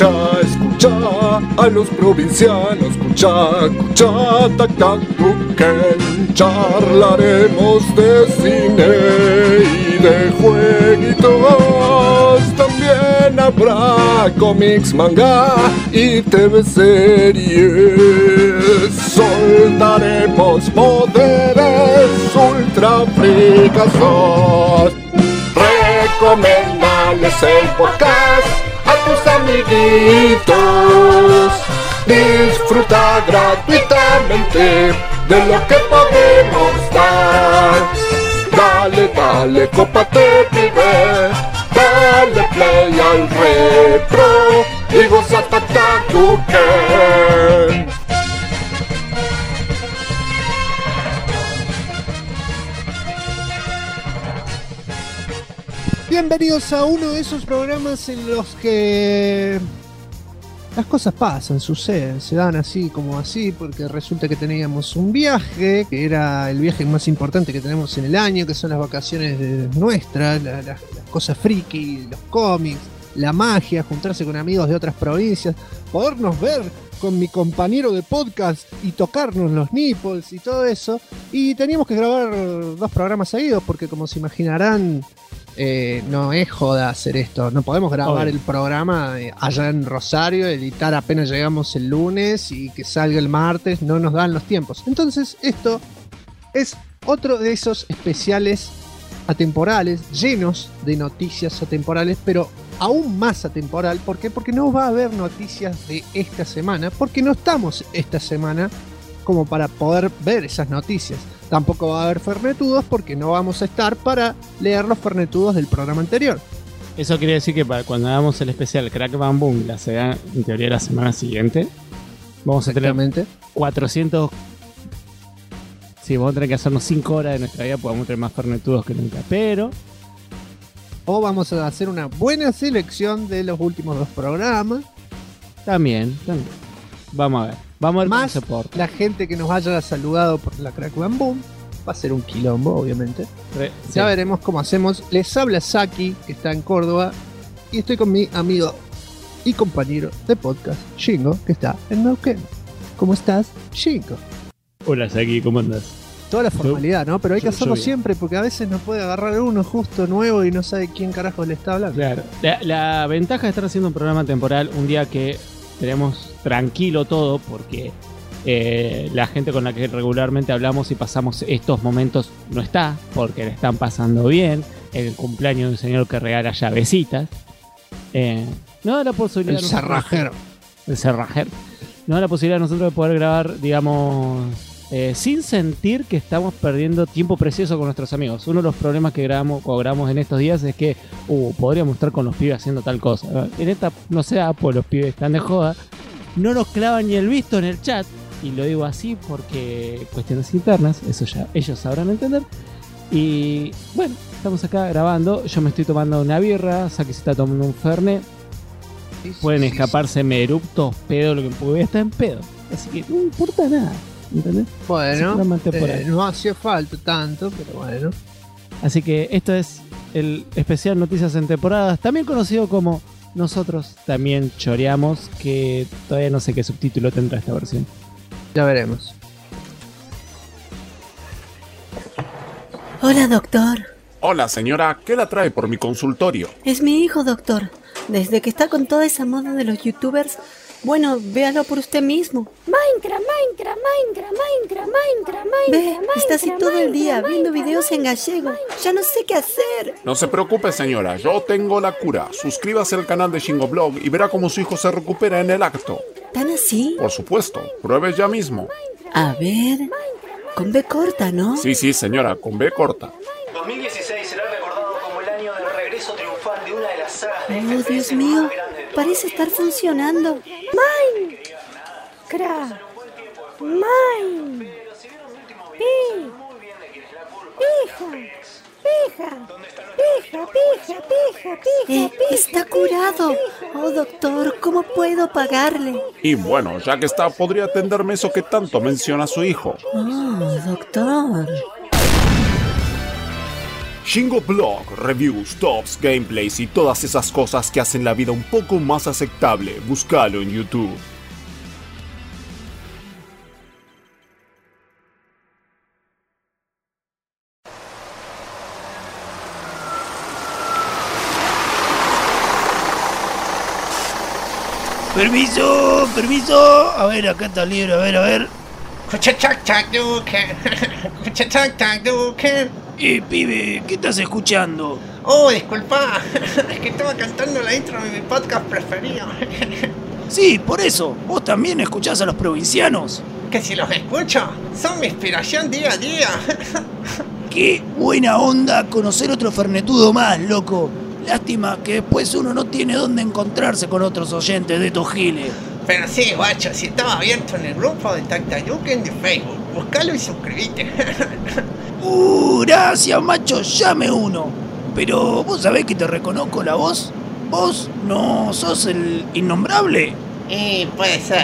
Escucha a los provincianos, escucha, tac, tac, tuquen. Charlaremos de cine y de jueguitos. También habrá cómics, manga y TV series. Soltaremos poderes ultra fricazos. Recomendales el podcast a tus amiguitos. Disfruta gratuitamente de lo que podemos dar. Dale, cópate, pibe. Dale play al retro y goza Tuquen. Bienvenidos a uno de esos programas en los que las cosas pasan, suceden, se dan así como así, porque resulta que teníamos un viaje, que era el viaje más importante que tenemos en el año, que son las vacaciones nuestras, las cosas friki, los cómics, la magia, juntarse con amigos de otras provincias, podernos ver con mi compañero de podcast y tocarnos los nipples y todo eso. Y teníamos que grabar 2 programas seguidos, porque como se imaginarán, no es joda hacer esto. No podemos grabar el programa allá en Rosario, editar apenas llegamos el lunes y que salga el martes. No nos dan los tiempos. Entonces esto es otro de esos especiales atemporales, llenos de noticias atemporales, pero aún más atemporal. ¿Por qué? Porque no va a haber noticias de esta semana, porque no estamos esta semana como para poder ver esas noticias. Tampoco va a haber fernetudos porque no vamos a estar para leer los fernetudos del programa anterior. Eso quiere decir que para cuando hagamos el especial Crack Bam Boom, la será en teoría la semana siguiente, vamos a tener 400. Sí, vamos a tener que hacernos 5 horas de nuestra vida, podemos tener más fernetudos que nunca, pero... O vamos a hacer una buena selección de los últimos 2 programas. También. Vamos a ver más cómo se porta. La gente que nos haya saludado por la Crack Bam Boom. Va a ser un quilombo, obviamente. Ya veremos cómo hacemos. Les habla Saki, que está en Córdoba. Y estoy con mi amigo y compañero de podcast, Shingo, que está en Neuquén. ¿Cómo estás, Shingo? Hola, Saki, ¿cómo andás? Toda la formalidad, ¿no? Pero hay que hacerlo siempre, porque a veces nos puede agarrar uno justo nuevo y no sabe quién carajo le está hablando. Claro. La ventaja de estar haciendo un programa temporal un día que tenemos tranquilo todo, porque la gente con la que regularmente hablamos y pasamos estos momentos no está, porque le están pasando bien. El cumpleaños de un señor que regala llavecitas. No da la posibilidad... El cerrajero. No da la posibilidad de nosotros de poder grabar, digamos... sin sentir que estamos perdiendo tiempo precioso con nuestros amigos. Uno de los problemas que grabamos en estos días es que podríamos estar con los pibes haciendo tal cosa. En esta, no sé, pues los pibes están de joda, no nos clavan ni el visto en el chat, y lo digo así porque cuestiones internas, eso ya ellos sabrán entender. Y bueno, estamos acá grabando, yo me estoy tomando una birra, Saki se está tomando un fernet. Pueden escaparse eruptos, pedo, lo que voy a estar en pedo, así que no importa nada. ¿Entendés? Bueno, no hacía falta tanto, pero bueno. Así que esto es el especial Noticias en Temporadas, también conocido como Nosotros También Choreamos, que todavía no sé qué subtítulo tendrá esta versión. Ya veremos. Hola, doctor. Hola, señora, ¿qué la trae por mi consultorio? Es mi hijo, doctor. Desde que está con toda esa moda de los youtubers... Bueno, véalo por usted mismo. Minecraft. Ve, está así todo el día viendo videos en gallego. Ya no sé qué hacer. No se preocupe, señora, yo tengo la cura. Suscríbase al canal de Shingo Blog y verá cómo su hijo se recupera en el acto. ¿Tan así? Por supuesto, pruebe ya mismo. A ver, con B corta, ¿no? Sí, señora, con B corta. 2016 será recordado como el año del regreso triunfal de una de las sagas de FPS Dios mío, parece estar funcionando. Minecraft. Pija. Está curado. Oh, doctor, ¿cómo puedo pagarle? Y bueno, ya que está, podría atenderme eso que tanto menciona su hijo. Oh, doctor. Shingo Blog, reviews, tops, gameplays y todas esas cosas que hacen la vida un poco más aceptable. Búscalo en YouTube. Permiso. A ver, acá está el libro, a ver. Pibe, ¿qué estás escuchando? Oh, disculpa, es que estaba cantando la intro de mi podcast preferido. Sí, por eso. ¿Vos también escuchás a los provincianos? Que si los escucho, son mi inspiración día a día. Qué buena onda conocer otro fernetudo más, loco. Lástima que después uno no tiene dónde encontrarse con otros oyentes de estos giles. Pero sí, guacho, si estaba abierto en el grupo de Tactayuken de Facebook, buscalo y suscribite. Gracias, macho, llame uno. Pero vos sabés que te reconozco la voz. ¿Vos no sos el innombrable? Puede ser.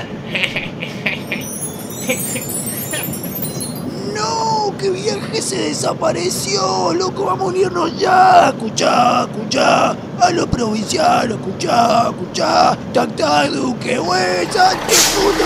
No, que viaje se desapareció, loco, vamos a unirnos ya. Escuchá, a los provincianos, escuchá. Tactaduque, güey, salte, puto,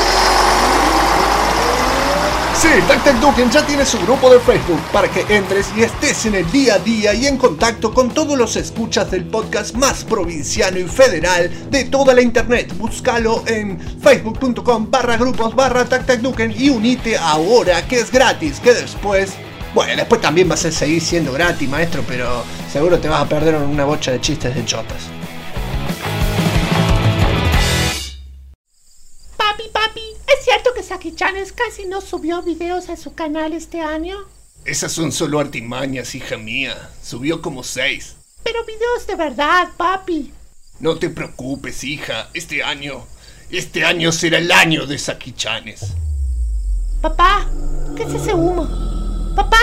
Sí, Tactaduken ya tiene su grupo de Facebook para que entres y estés en el día a día y en contacto con todos los escuchas del podcast más provinciano y federal de toda la internet. Búscalo en facebook.com/grupos/Tactaduken y unite ahora, que es gratis, que después también va a seguir siendo gratis, maestro, pero seguro te vas a perder una bocha de chistes de chotas. Papi, ¿es cierto que Saki-Chanes casi no subió videos a su canal este año? Esas son solo artimañas, hija mía. Subió como 6. Pero videos de verdad, papi. No te preocupes, hija. Este año será el año de Saki-Chanes. Papá, ¿qué es ese humo? ¡Papá!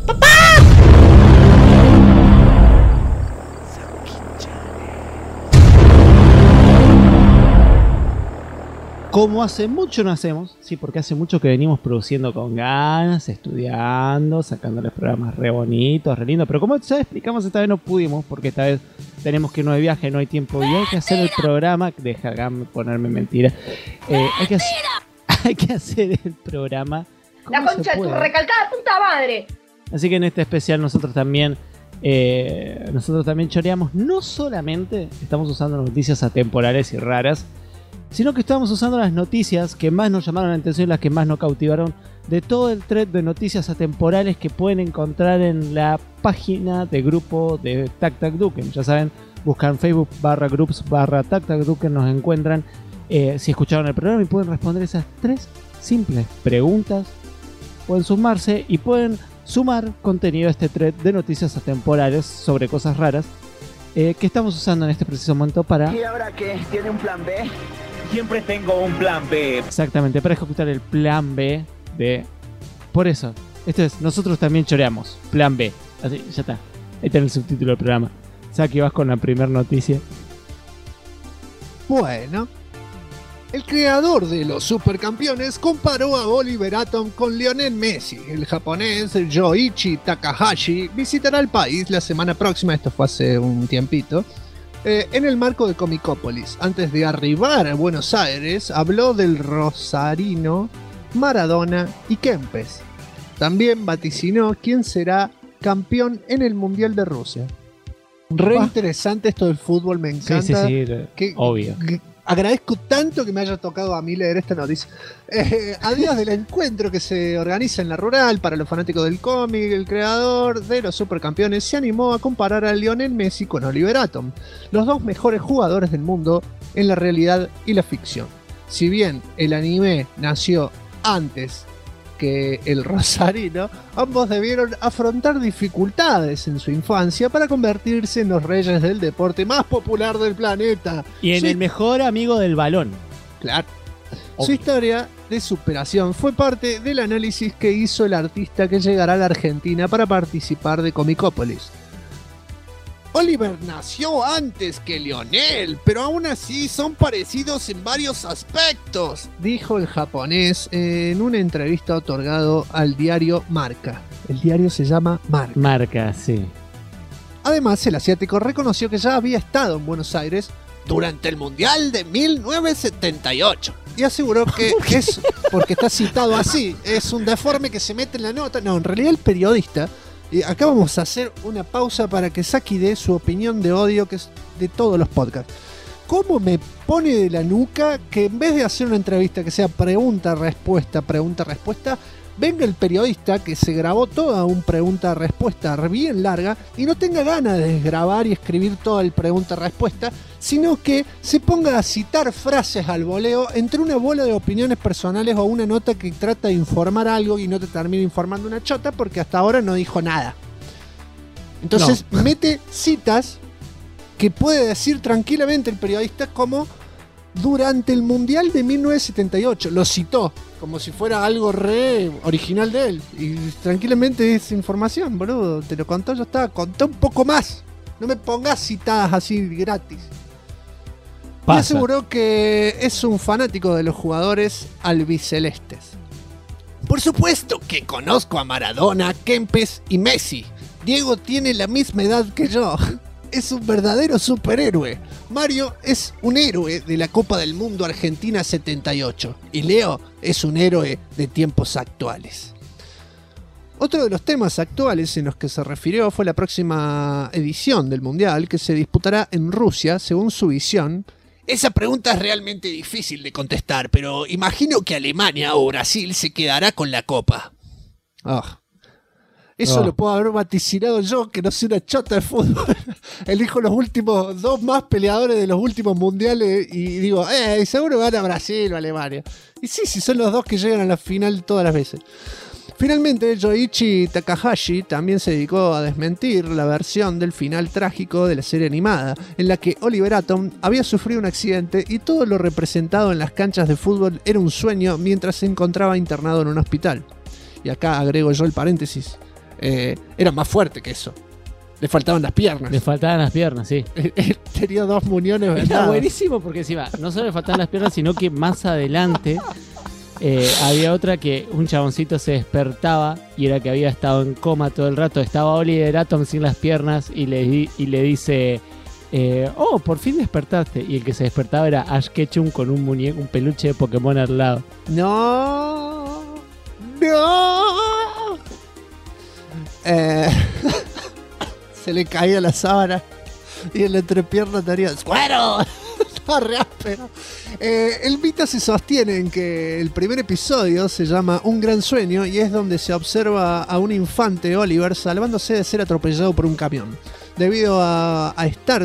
Como hace mucho no hacemos, sí, porque hace mucho que venimos produciendo con ganas, estudiando, sacándoles programas re bonitos, re lindos, pero como ya explicamos, esta vez no pudimos, porque esta vez tenemos que irnos de viaje, no hay tiempo, y hay que hacer el programa, déjame ponerme mentira, hay que hacer el programa como la concha de tu recalcada puta madre. Así que en este especial nosotros también choreamos, no solamente estamos usando noticias atemporales y raras, sino que estábamos usando las noticias que más nos llamaron la atención y las que más nos cautivaron de todo el thread de noticias atemporales que pueden encontrar en la página de grupo de Tactaduken. Ya saben, buscan facebook.groups/Tactaduken, nos encuentran. Si escucharon el programa y pueden responder esas 3 simples preguntas, pueden sumarse y pueden sumar contenido a este thread de noticias atemporales sobre cosas raras que estamos usando en este preciso momento para... ¿Y ahora qué? ¿Tiene un plan B? Siempre tengo un plan B. Exactamente, para ejecutar el plan B de... Por eso, esto es, nosotros también choreamos, plan B. Así, ya está, ahí está el subtítulo del programa. Saki, vas con la primera noticia. Bueno, el creador de los supercampeones comparó a Oliver Atom con Lionel Messi. El japonés Yoichi Takahashi visitará el país la semana próxima, esto fue hace un tiempito, en el marco de Comicópolis. Antes de arribar a Buenos Aires, habló del rosarino, Maradona y Kempes. También vaticinó quién será campeón en el Mundial de Rusia. Re interesante esto del fútbol, me encanta. Sí, obvio. Agradezco tanto que me haya tocado a mí leer esta noticia. A días del encuentro que se organiza en la Rural para los fanáticos del cómic, el creador de los supercampeones se animó a comparar a Lionel Messi con Oliver Atom, los dos mejores jugadores del mundo en la realidad y la ficción. Si bien el anime nació antes que el rosarino, ambos debieron afrontar dificultades en su infancia para convertirse en los reyes del deporte más popular del planeta. Y en el mejor amigo del balón. Claro. Su historia de superación fue parte del análisis que hizo el artista que llegará a la Argentina para participar de Comicópolis. Oliver nació antes que Lionel, pero aún así son parecidos en varios aspectos, dijo el japonés en una entrevista otorgado al diario Marca. El diario se llama Marca. Marca, sí. Además, el asiático reconoció que ya había estado en Buenos Aires durante el Mundial de 1978 y aseguró que es porque está citado así, es un deforme que se mete en la nota. No, en realidad el periodista, y acá vamos a hacer una pausa para que Saki dé su opinión de odio, que es de todos los podcasts. ¿Cómo me pone de la nuca que en vez de hacer una entrevista que sea pregunta-respuesta, venga el periodista que se grabó toda una pregunta-respuesta bien larga y no tenga ganas de grabar y escribir toda el pregunta-respuesta, sino que se ponga a citar frases al voleo entre una bola de opiniones personales o una nota que trata de informar algo y no te termina informando una chota porque hasta ahora no dijo nada? Entonces mete citas que puede decir tranquilamente el periodista, como durante el Mundial de 1978. Lo citó como si fuera algo re original de él. Y tranquilamente es información, boludo. Te lo contó, ya está. Conté un poco más. No me pongas citadas así gratis. Y aseguró que es un fanático de los jugadores albicelestes. Por supuesto que conozco a Maradona, Kempes y Messi. Diego tiene la misma edad que yo. Es un verdadero superhéroe. Mario es un héroe de la Copa del Mundo Argentina 78. Y Leo es un héroe de tiempos actuales. Otro de los temas actuales en los que se refirió fue la próxima edición del Mundial, que se disputará en Rusia, según su visión. Esa pregunta es realmente difícil de contestar, pero imagino que Alemania o Brasil se quedará con la Copa. Eso lo puedo haber vaticinado yo, que no soy una chota de fútbol. Elijo los últimos dos más peleadores de los últimos mundiales y digo, seguro gana Brasil o Alemania. Y sí, son los dos que llegan a la final todas las veces. Finalmente, Yoichi Takahashi también se dedicó a desmentir la versión del final trágico de la serie animada, en la que Oliver Atom había sufrido un accidente y todo lo representado en las canchas de fútbol era un sueño mientras se encontraba internado en un hospital. Y acá agrego yo el paréntesis. Era más fuerte que eso. Le faltaban las piernas. Le faltaban las piernas, sí. Tenía 2 muñones, ¿verdad? Está buenísimo porque encima no solo le faltaban las piernas, sino que más adelante había otra que un chaboncito se despertaba y era que había estado en coma todo el rato. Estaba Oliver Atom sin las piernas y le dice, por fin despertaste. Y el que se despertaba era Ash Ketchum con un peluche de Pokémon al lado. ¡No! Se le caía la sábana y en la entrepierna tenía ¡Squirtle! Estaba re áspero. El mito se sostiene en que el primer episodio se llama Un Gran Sueño y es donde se observa a un infante Oliver salvándose de ser atropellado por un camión debido a estar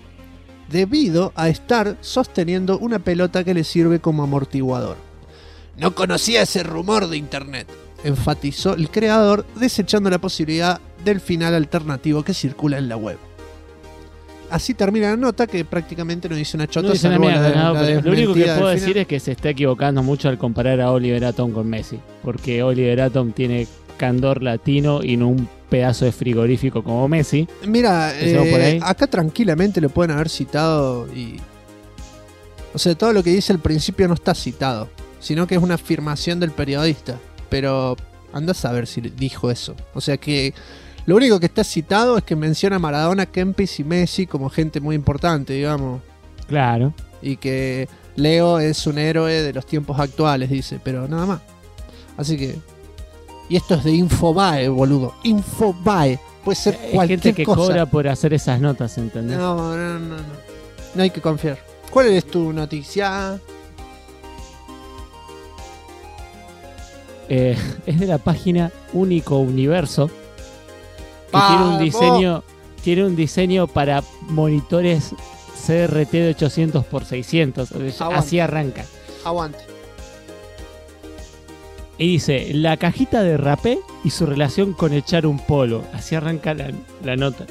sosteniendo una pelota que le sirve como amortiguador. No conocía ese rumor de internet, enfatizó el creador, desechando la posibilidad del final alternativo que circula en la web. Así termina la nota, que prácticamente no dice una chota. No dice una mierda, lo único que puedo decir es que se está equivocando mucho al comparar a Oliver Atom con Messi, porque Oliver Atom tiene candor latino y no un pedazo de frigorífico como Messi. Mira, acá tranquilamente lo pueden haber citado y... O sea, todo lo que dice al principio no está citado, sino que es una afirmación del periodista. Pero andás a ver si dijo eso. O sea que lo único que está citado es que menciona a Maradona, Kempis y Messi como gente muy importante, digamos. Claro. Y que Leo es un héroe de los tiempos actuales, dice, pero nada más. Así que... Y esto es de Infobae, boludo. Infobae. Puede ser cualquier cosa. Hay gente que cobra por hacer esas notas, ¿entendés? No. No hay que confiar. ¿Cuál es tu noticia? Es de la página Único Universo, que tiene un diseño para monitores CRT de 800x600. Así arranca. Aguante. Y dice, la cajita de rapé y su relación con echar un polo. Así arranca la nota.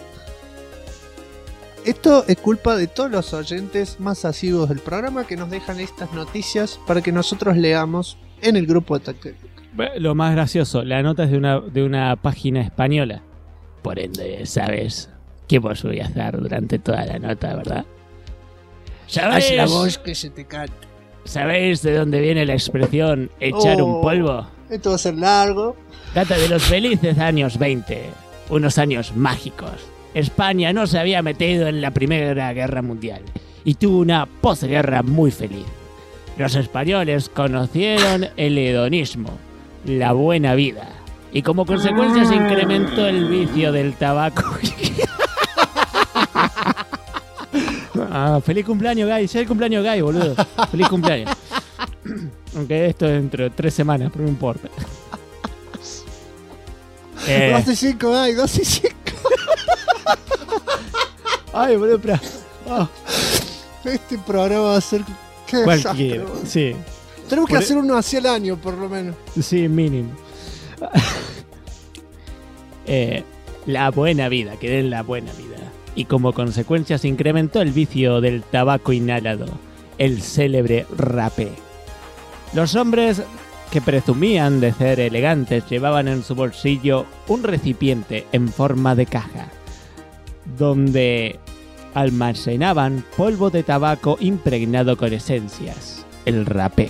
Esto es culpa de todos los oyentes más asiduos del programa que nos dejan estas noticias para que nosotros leamos en el grupo de Tactel. Lo más gracioso, la nota es de una página española. Por ende, ¿sabes? ¿Qué vos voy a hacer durante toda la nota, verdad? Haz la voz que se te canta. ¿Sabéis de dónde viene la expresión echar un polvo? Esto va a ser largo. Data de los felices años 20, unos años mágicos. España no se había metido en la Primera Guerra Mundial y tuvo una posguerra muy feliz. Los españoles conocieron el hedonismo, la buena vida, y como consecuencia se incrementó el vicio del tabaco. Feliz cumpleaños, Guy. Ya el cumpleaños, Guy, boludo. Feliz cumpleaños. Aunque esto es dentro de 3 semanas, pero no importa. 2 y 5, Guy, 2 y 5. Ay, boludo, pero... Este programa va a ser... Qué cualquiera, desastre, sí. Tenemos que hacer uno hacia el año, por lo menos. Sí, mínimo. La buena vida, quedé en la buena vida. Y como consecuencia se incrementó el vicio del tabaco inhalado, el célebre rapé. Los hombres que presumían de ser elegantes llevaban en su bolsillo un recipiente en forma de caja, donde almacenaban polvo de tabaco impregnado con esencias, el rapé,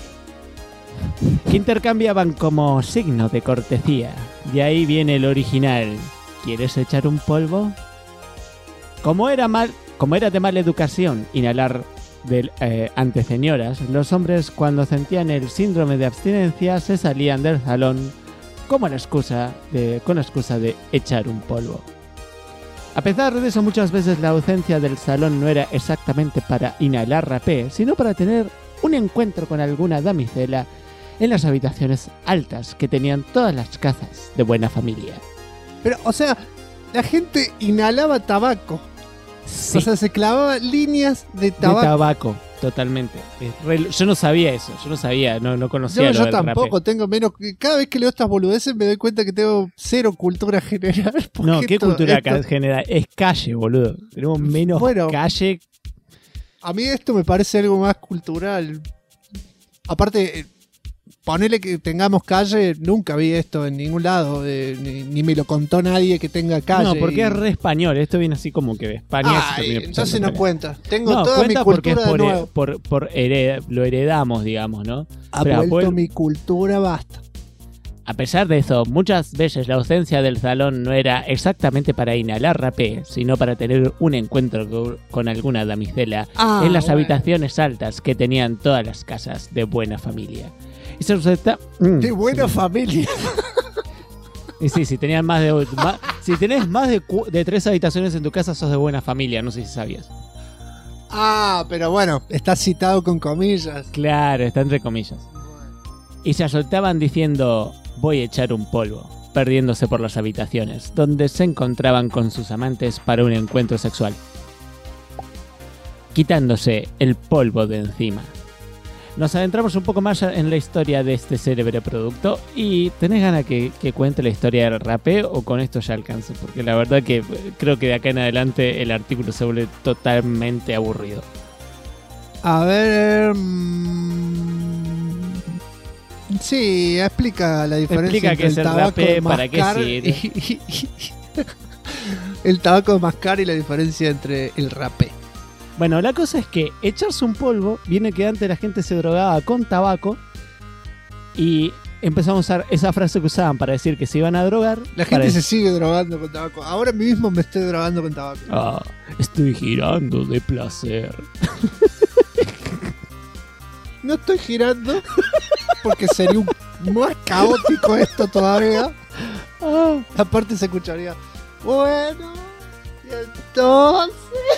que intercambiaban como signo de cortesía. De ahí viene el original: ¿quieres echar un polvo? Como era de mala educación inhalar ante señoras, los hombres, cuando sentían el síndrome de abstinencia, se salían del salón con la excusa de echar un polvo. A pesar de eso, muchas veces la ausencia del salón no era exactamente para inhalar rapé, sino para tener un encuentro con alguna damisela en las habitaciones altas que tenían todas las casas de buena familia. Pero, o sea, la gente inhalaba tabaco. Sí. O sea, se clavaba líneas de tabaco. De tabaco, totalmente. Yo no sabía eso, no conocía lo yo del tampoco, rapé. tengo menos... Cada vez que leo estas boludeces me doy cuenta que tengo cero cultura general. No, ¿qué cultura general? Es calle, boludo. Tenemos menos calle. A mí esto me parece algo más cultural. Aparte... Ponele que tengamos calle, nunca vi esto en ningún lado, ni me lo contó nadie que tenga calle. No, porque es re español, esto viene así como que de España. Entonces no cuenta. Tengo toda mi cultura de nuevo. Lo heredamos, digamos, ¿no? Ha vuelto mi cultura, basta. A pesar de eso, muchas veces la ausencia del salón no era exactamente para inhalar rapé, sino para tener un encuentro con alguna damisela en las habitaciones altas que tenían todas las casas de buena familia. Y se resulta... ¡Qué buena familia! Y sí, si tenés más de 3 habitaciones en tu casa, sos de buena familia, no sé si sabías. Pero bueno, está citado con comillas. Claro, está entre comillas. Y se soltaban diciendo: voy a echar un polvo, perdiéndose por las habitaciones, donde se encontraban con sus amantes para un encuentro sexual, quitándose el polvo de encima. Nos adentramos un poco más en la historia de este célebre producto. ¿Y tenés ganas que cuente la historia del rapé o con esto ya alcanzo? Porque la verdad que creo que de acá en adelante el artículo se vuelve totalmente aburrido. A ver... Sí, explica la diferencia entre el tabaco de mascar el tabaco de mascar y la diferencia entre el rapé. Bueno, la cosa es que echarse un polvo viene que antes la gente se drogaba con tabaco y empezamos a usar esa frase que usaban para decir que se iban a drogar. La gente se sigue drogando con tabaco. Ahora mismo me estoy drogando con tabaco. Estoy girando de placer. No estoy girando porque sería más caótico esto todavía. Aparte se escucharía: bueno, y entonces...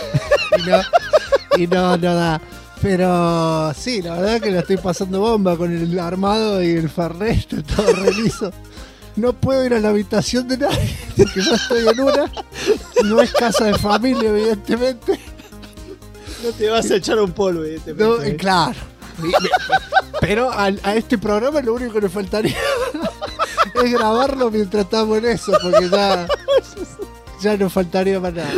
Y no da. Pero sí, la verdad que la estoy pasando bomba con el armado y el fernet, todo reliso. No puedo ir a la habitación de nadie porque yo estoy en una. No es casa de familia, evidentemente. No te vas a echar un polvo, evidentemente. No, claro. Pero a este programa lo único que le faltaría es grabarlo mientras estamos en eso, porque ya no faltaría más nada.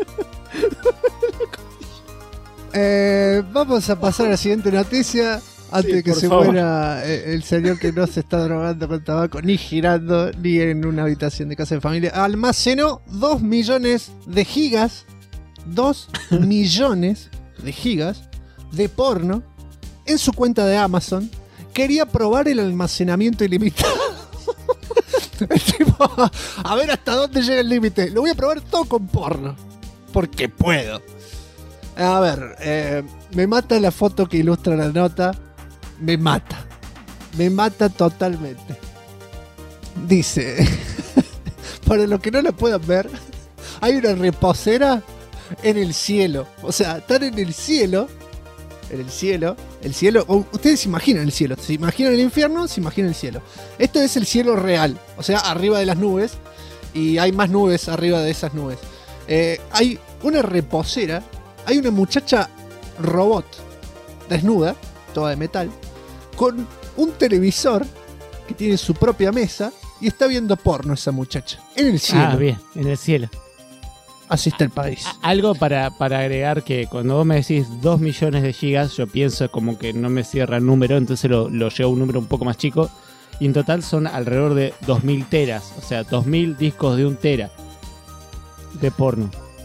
Vamos a pasar a la siguiente noticia. Antes de que por se favor. muera el señor que no se está drogando con tabaco, ni girando, ni en una habitación de casa de familia, almacenó 2 millones de gigas, 2 millones de gigas de porno en su cuenta de Amazon. Quería probar el almacenamiento ilimitado. El tipo, a ver hasta dónde llega el límite. Lo voy a probar todo con porno. Porque puedo. A ver, me mata la foto que ilustra la nota. Me mata. Me mata totalmente. Dice, para los que no la puedan ver, hay una reposera en el cielo. O sea, están en el cielo. En el cielo. El cielo. Ustedes se imaginan el cielo. Se imaginan el infierno, se imaginan el cielo. Esto es el cielo real. O sea, arriba de las nubes. Y hay más nubes arriba de esas nubes. Hay una reposera. Hay una muchacha robot desnuda, toda de metal, con un televisor que tiene su propia mesa y está viendo porno esa muchacha. En el cielo. Ah, bien, en el cielo. Así está el país. Algo para agregar, que cuando vos me decís 2 millones de gigas, yo pienso como que no me cierra el número, entonces lo llevo a un número un poco más chico. Y en total son alrededor de 2000 teras, o sea, 2000 discos de 1 tera de porno.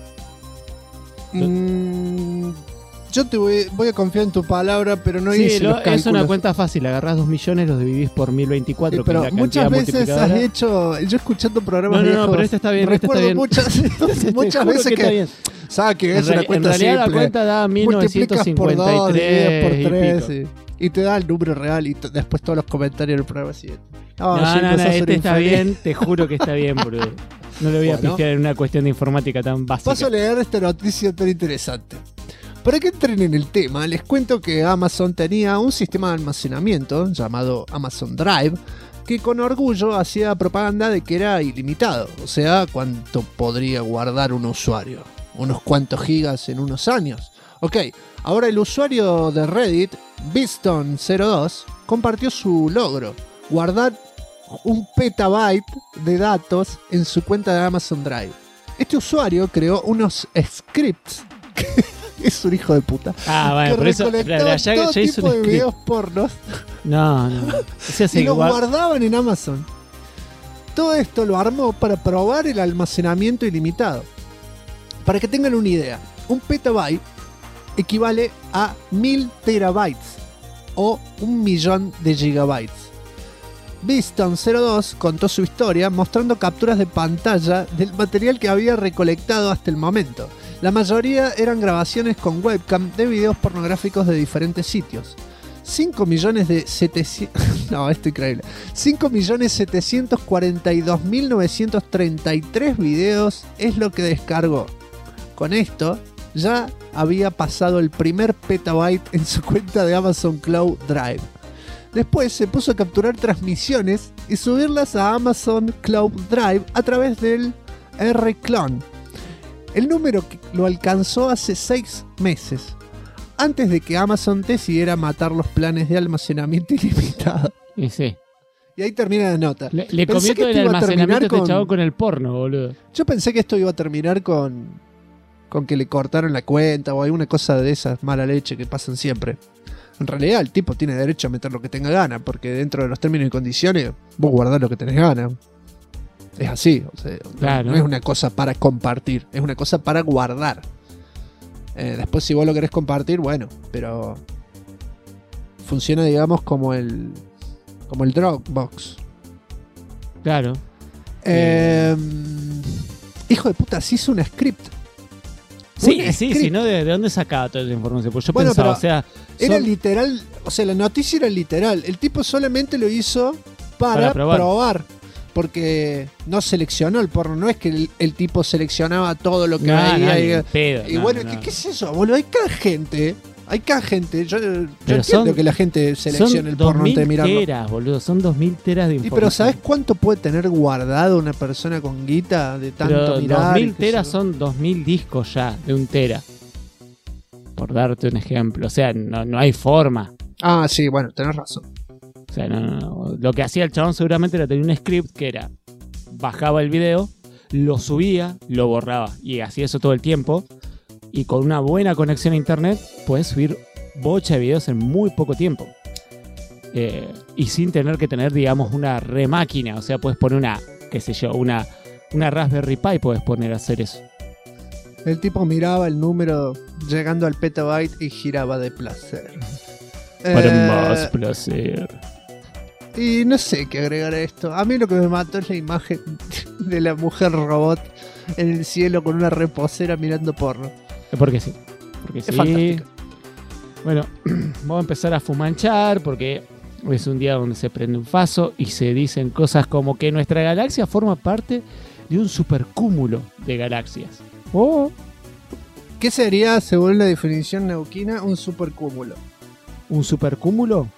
Yo te voy a confiar en tu palabra, pero no Sí, hice los cálculos. es una cuenta fácil, agarrás 2 millones, los dividís por 1024, pero que es la muchas cantidad veces multiplicadora. has hecho, yo escuchando programas No, viejos, pero este está bien, recuerdo este muchas, Te muchas juro veces que está que bien. sabes que es En una cuenta realidad simple. la cuenta da Multiplicas por 2, divides por 1953 3 y te da el número real y después todos los comentarios del programa siguen. No, este está bien, te juro que está bien, boludo. No le voy a pifiar en una cuestión de informática tan básica. Paso a leer esta noticia tan interesante. Para que entren en el tema, les cuento que Amazon tenía un sistema de almacenamiento llamado Amazon Drive, que con orgullo hacía propaganda de que era ilimitado, o sea, cuánto podría guardar un usuario, unos cuantos gigas en unos años. Ok, ahora el usuario de Reddit, Biston02, compartió su logro, guardar 1 petabyte de datos en su cuenta de Amazon Drive. Este usuario creó unos scripts es un hijo de puta. Ah, bueno, que por eso recolectaban todo tipo de videos pornos. No. Y los guardaban en Amazon. Todo esto lo armó para probar el almacenamiento ilimitado. Para que tengan una idea, 1 petabyte equivale a 1000 terabytes o 1 millón de gigabytes. Biston02 contó su historia mostrando capturas de pantalla del material que había recolectado hasta el momento. La mayoría eran grabaciones con webcam de videos pornográficos de diferentes sitios. 5.742.933 videos es lo que descargó. Con esto ya había pasado el primer petabyte en su cuenta de Amazon Cloud Drive. Después se puso a capturar transmisiones y subirlas a Amazon Cloud Drive a través del R-Clone. El número lo alcanzó hace 6 meses, antes de que Amazon decidiera matar los planes de almacenamiento ilimitado. Y sí. Y ahí termina la nota. Le comió todo el almacenamiento este chavo con el porno, boludo. Yo pensé que esto iba a terminar con que le cortaron la cuenta o alguna cosa de esas mala leche que pasan siempre. En realidad el tipo tiene derecho a meter lo que tenga gana, porque dentro de los términos y condiciones vos guardás lo que tenés gana. Es así, o sea, claro. No es una cosa para compartir, es una cosa para guardar. Después si vos lo querés compartir, bueno, pero funciona, digamos, como el Dropbox. Claro. Hijo de puta, se hizo un script. Sí, ¿no? ¿De dónde sacaba toda esa información? Pues yo pensaba, o sea... Era literal, o sea, la noticia era literal. El tipo solamente lo hizo para probar. Porque no seleccionó el porno, no es que el tipo seleccionaba todo lo que veía. ¿Qué es eso, boludo? Hay cada gente. Yo entiendo que la gente seleccione el porno antes de mirarlo. Son 2000 teras, boludo. Son 2000 teras de información. Pero ¿sabes cuánto puede tener guardado una persona con guita de tanto pero mirar? 2000 teras son 2000 discos ya de 1 tera. Por darte un ejemplo. O sea, no hay forma. Ah, sí, bueno, tenés razón. O sea, no. Lo que hacía el chabón seguramente era tener un script que era: bajaba el video, lo subía, lo borraba. Y hacía eso todo el tiempo. Y con una buena conexión a internet, puedes subir bocha de videos en muy poco tiempo. y sin tener que tener, digamos, una remáquina. O sea, puedes poner una, qué sé yo, una Raspberry Pi, puedes poner a hacer eso. El tipo miraba el número llegando al petabyte y giraba de placer. Para más placer. Y no sé qué agregar a esto. A mí lo que me mató es la imagen de la mujer robot en el cielo con una reposera mirando porno. Porque sí. Porque es sí. Fantástico. Bueno, vamos a empezar a fumanchar porque es un día donde se prende un faso y se dicen cosas como que nuestra galaxia forma parte de un supercúmulo de galaxias. Oh. ¿Qué sería, según la definición neuquina, un supercúmulo? ¿Un supercúmulo?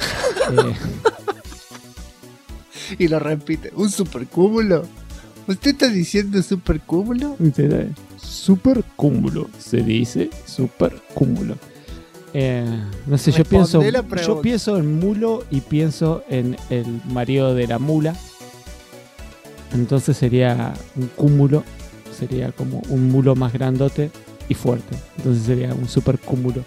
Y lo repite, ¿un supercúmulo? ¿Usted está diciendo supercúmulo? Supercúmulo, se dice supercúmulo. No sé, yo pienso en mulo y pienso en el marido de la mula. Entonces sería un cúmulo, sería como un mulo más grandote y fuerte. Entonces sería un supercúmulo.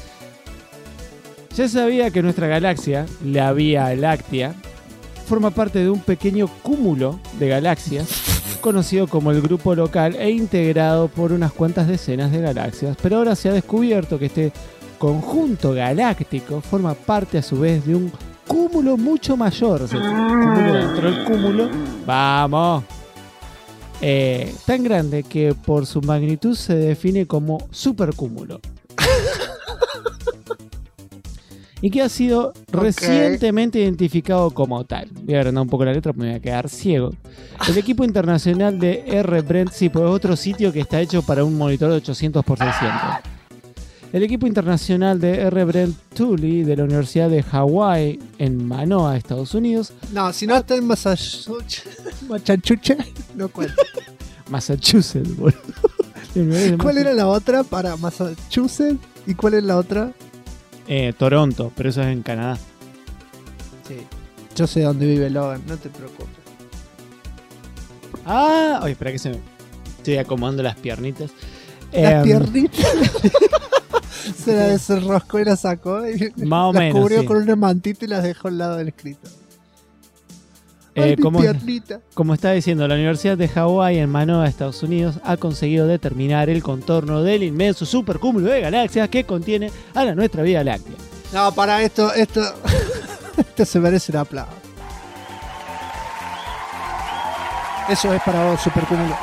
Ya sabía que nuestra galaxia, la Vía Láctea, forma parte de un pequeño cúmulo de galaxias conocido como el grupo local e integrado por unas cuantas decenas de galaxias. Pero ahora se ha descubierto que este conjunto galáctico forma parte a su vez de un cúmulo mucho mayor. O sea, cúmulo dentro del cúmulo. ¡Vamos! Tan grande que por su magnitud se define como supercúmulo. Y que ha sido recientemente identificado como tal. Voy a agrandar un poco la letra porque me voy a quedar ciego. El equipo internacional de R. Brent, sí, pues es otro sitio que está hecho para un monitor de 800x600. El equipo internacional de R. Brent Tully de la Universidad de Hawái en Manoa, Estados Unidos. No, si no está en Massachusetts, no cuenta. Massachusetts, boludo. ¿Cuál era la otra para Massachusetts? ¿Y cuál es la otra? Toronto, pero eso es en Canadá. Sí. Yo sé dónde vive Logan, no te preocupes. Ah, oye, espera que estoy acomodando las piernitas. Las piernitas. Se la desenroscó y la sacó y más o las menos, cubrió sí, con una mantita y las dejó al lado del escrito. Como está diciendo, la Universidad de Hawái en Manoa, Estados Unidos, ha conseguido determinar el contorno del inmenso supercúmulo de galaxias que contiene a nuestra Vía Láctea. No, para esto se merece un aplauso. Eso es para vos, supercúmulo.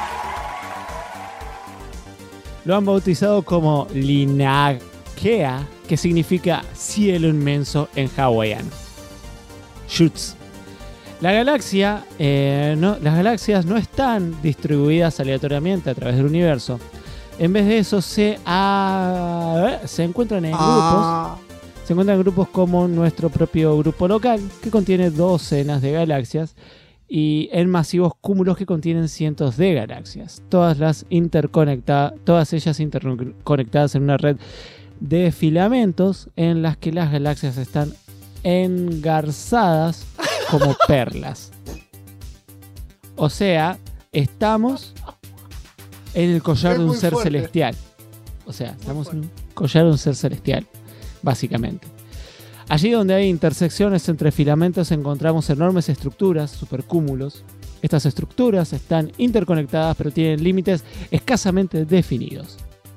Lo han bautizado como Linakea, que significa cielo inmenso en hawaiano. Shoots. Las galaxias no están distribuidas aleatoriamente a través del universo. En vez de eso se encuentran en grupos. Se encuentran en grupos como nuestro propio grupo local, que contiene docenas de galaxias, y en masivos cúmulos que contienen cientos de galaxias. Todas ellas interconectadas en una red de filamentos en las que las galaxias están engarzadas como perlas. O sea, estamos en el collar de un ser celestial. O sea, estamos en un collar de un ser celestial, básicamente. Allí donde hay intersecciones entre filamentos encontramos enormes estructuras, supercúmulos. Estas estructuras están interconectadas pero tienen límites escasamente definidos.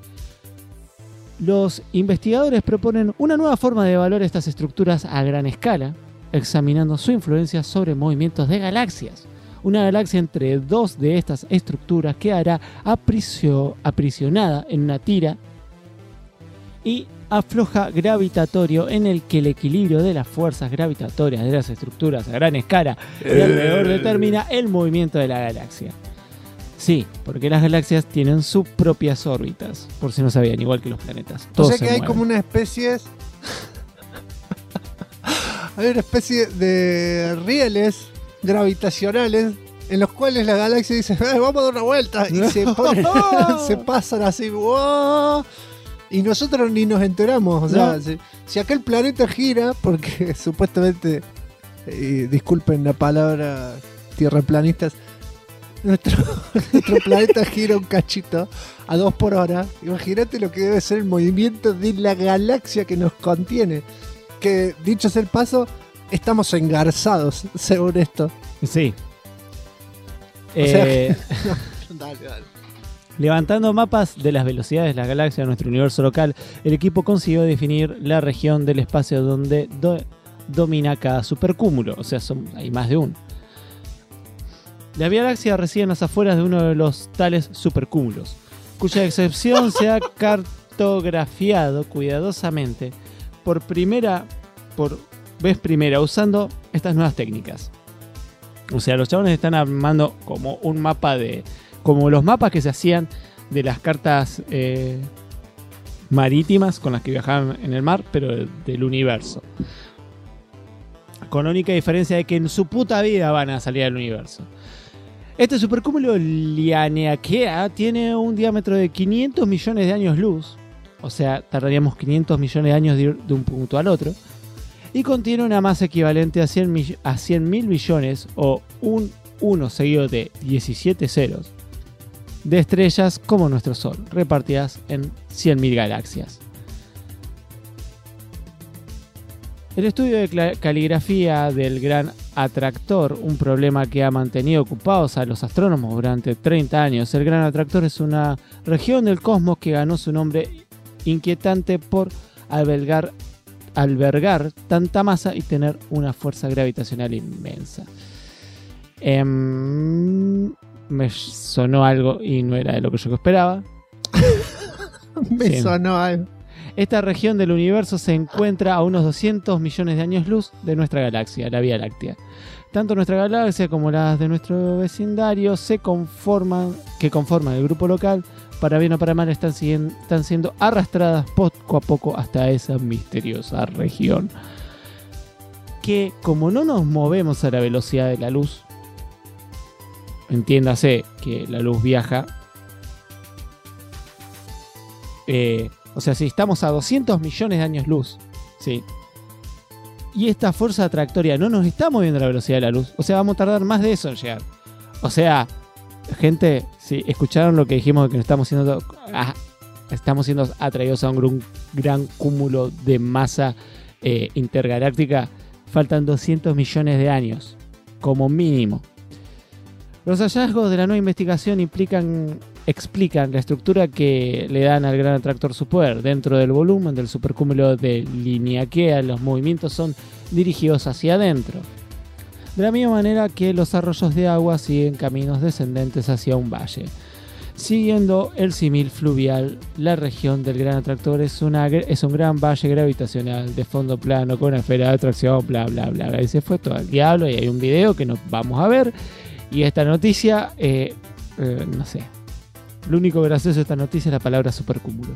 Los investigadores proponen una nueva forma de evaluar estas estructuras a gran escala, examinando su influencia sobre movimientos de galaxias. Una galaxia entre dos de estas estructuras quedará aprisionada en una tira y afloja gravitatorio en el que el equilibrio de las fuerzas gravitatorias de las estructuras a gran escala y alrededor determina el movimiento de la galaxia. Sí, porque las galaxias tienen sus propias órbitas, por si no sabían, igual que los planetas. O sea que hay como una especie... hay una especie de rieles gravitacionales en los cuales la galaxia dice, vamos a dar una vuelta, y se pasan así, ¡wow! Y nosotros ni nos enteramos. O sea, si aquel planeta gira, porque supuestamente, disculpen la palabra tierraplanistas, nuestro planeta gira un cachito a 2 por hora. Imagínate lo que debe ser el movimiento de la galaxia que nos contiene. Que, dicho sea el paso, estamos engarzados, según esto. Sí. O sea, dale. Levantando mapas de las velocidades de las galaxias de nuestro universo local, el equipo consiguió definir la región del espacio donde domina cada supercúmulo. O sea, hay más de uno. La Vía Láctea reside en las afueras de uno de los tales supercúmulos, cuya excepción se ha cartografiado cuidadosamente por vez primera usando estas nuevas técnicas. O sea, los chabones están armando como un mapa como los mapas que se hacían de las cartas marítimas con las que viajaban en el mar, pero del universo. Con la única diferencia de que en su puta vida van a salir del universo. Este supercúmulo Laniakea tiene un diámetro de 500 millones de años luz. O sea, tardaríamos 500 millones de años de ir de un punto al otro. Y contiene una masa equivalente a 100.000 billones o un 1 seguido de 17 ceros de estrellas como nuestro Sol, repartidas en 100.000 galaxias. El estudio de caligrafía del Gran Atractor, un problema que ha mantenido ocupados a los astrónomos durante 30 años. El Gran Atractor es una región del cosmos que ganó su nombre inquietante por albergar tanta masa y tener una fuerza gravitacional inmensa. Me sonó algo y no era de lo que yo esperaba. Me sonó algo. Esta región del universo se encuentra a unos 200 millones de años luz de nuestra galaxia, la Vía Láctea. Tanto nuestra galaxia como las de nuestro vecindario conforman el grupo local, para bien o para mal, están siendo arrastradas poco a poco hasta esa misteriosa región. Que como no nos movemos a la velocidad de la luz, entiéndase que la luz viaja, o sea, si estamos a 200 millones de años luz, ¿sí? Y esta fuerza atractoria no nos está moviendo a la velocidad de la luz, o sea, vamos a tardar más de eso en llegar. O sea, gente, si escucharon lo que dijimos, que estamos siendo atraídos a un gran cúmulo de masa intergaláctica, faltan 200 millones de años, como mínimo. Los hallazgos de la nueva investigación explican la estructura que le dan al Gran Atractor su poder. Dentro del volumen del supercúmulo de Laniakea, los movimientos son dirigidos hacia adentro. De la misma manera que los arroyos de agua siguen caminos descendentes hacia un valle. Siguiendo el símil fluvial, la región del Gran Atractor es un gran valle gravitacional de fondo plano con una esfera de atracción, bla bla bla bla. Y se fue todo al diablo y hay un video que nos vamos a ver. Y esta noticia, no sé. Lo único gracioso de esta noticia es la palabra supercúmulo.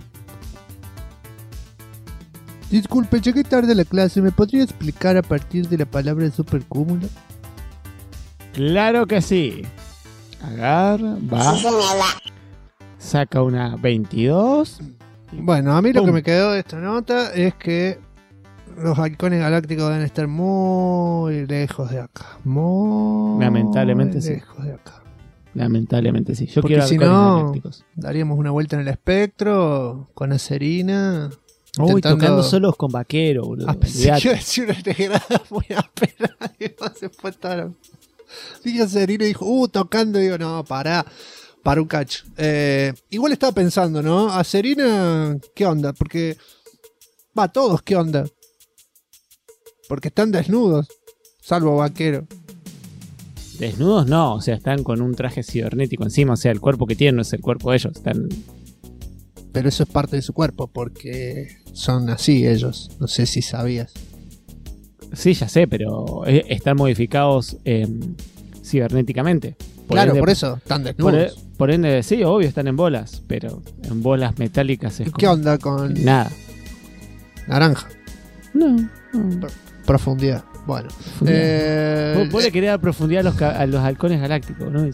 Disculpe, llegué tarde a la clase. ¿Me podría explicar a partir de la palabra supercúmulo? Claro que sí. Agarra, va. Saca una 22. Bueno, a mí lo que me quedó de esta nota es que los halcones galácticos deben estar muy lejos de acá. Muy lamentablemente lejos de acá. Lamentablemente sí. Yo porque quiero si halcones no, galácticos. Daríamos una vuelta en el espectro con Acerina. Uy, tocando solos con vaquero, boludo. Pensé que iba a decir una negrada muy áspera y no se fue tan... Dije Acerina y dijo, tocando. Y digo, no, para un cacho. Igual estaba pensando, ¿no? Acerina, ¿qué onda? Porque... todos, ¿qué onda? Porque están desnudos, salvo vaquero. Desnudos no, o sea, están con un traje cibernético encima, o sea, el cuerpo que tienen no es el cuerpo de ellos, están... Pero eso es parte de su cuerpo, porque son así ellos, no sé si sabías. Sí, ya sé, pero están modificados cibernéticamente. Claro, por eso, están desnudos. Por ende, sí, obvio, están en bolas, pero en bolas metálicas es... ¿Qué onda con...? Nada. Naranja. No. Profundidad. Bueno. Vos le querés dar profundidad a los halcones galácticos, ¿no?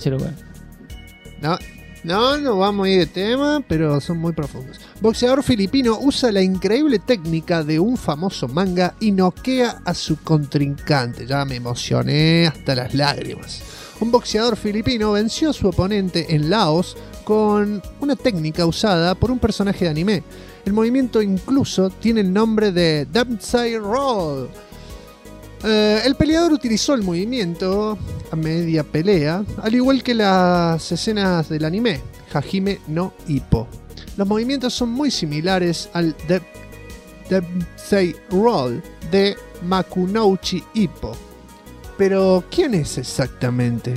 No vamos a ir de tema, pero son muy profundos. Boxeador filipino usa la increíble técnica de un famoso manga y noquea a su contrincante. Ya me emocioné hasta las lágrimas. Un boxeador filipino venció a su oponente en Laos con una técnica usada por un personaje de anime. El movimiento incluso tiene el nombre de Damsai Roll. El peleador utilizó el movimiento a media pelea, al igual que las escenas del anime, Hajime no Ippo. Los movimientos son muy similares al Dempsey Roll de Makunouchi Ippo. Pero, ¿quién es exactamente?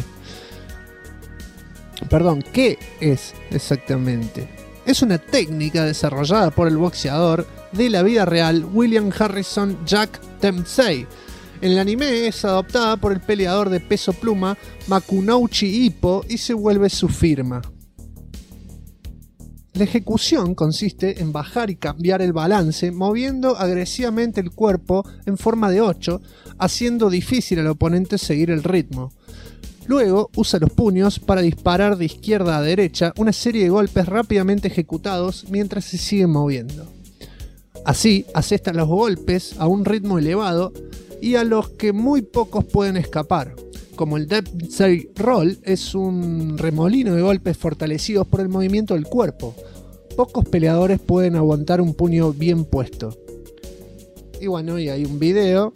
Perdón, ¿qué es exactamente? Es una técnica desarrollada por el boxeador de la vida real William Harrison Jack Dempsey. En el anime es adoptada por el peleador de peso pluma Makunouchi Ippo y se vuelve su firma. La ejecución consiste en bajar y cambiar el balance moviendo agresivamente el cuerpo en forma de 8, haciendo difícil al oponente seguir el ritmo. Luego usa los puños para disparar de izquierda a derecha una serie de golpes rápidamente ejecutados mientras se sigue moviendo. Así asestan los golpes a un ritmo elevado y a los que muy pocos pueden escapar. Como el Dempsey Roll es un remolino de golpes fortalecidos por el movimiento del cuerpo. Pocos peleadores pueden aguantar un puño bien puesto. Y bueno, y hay un video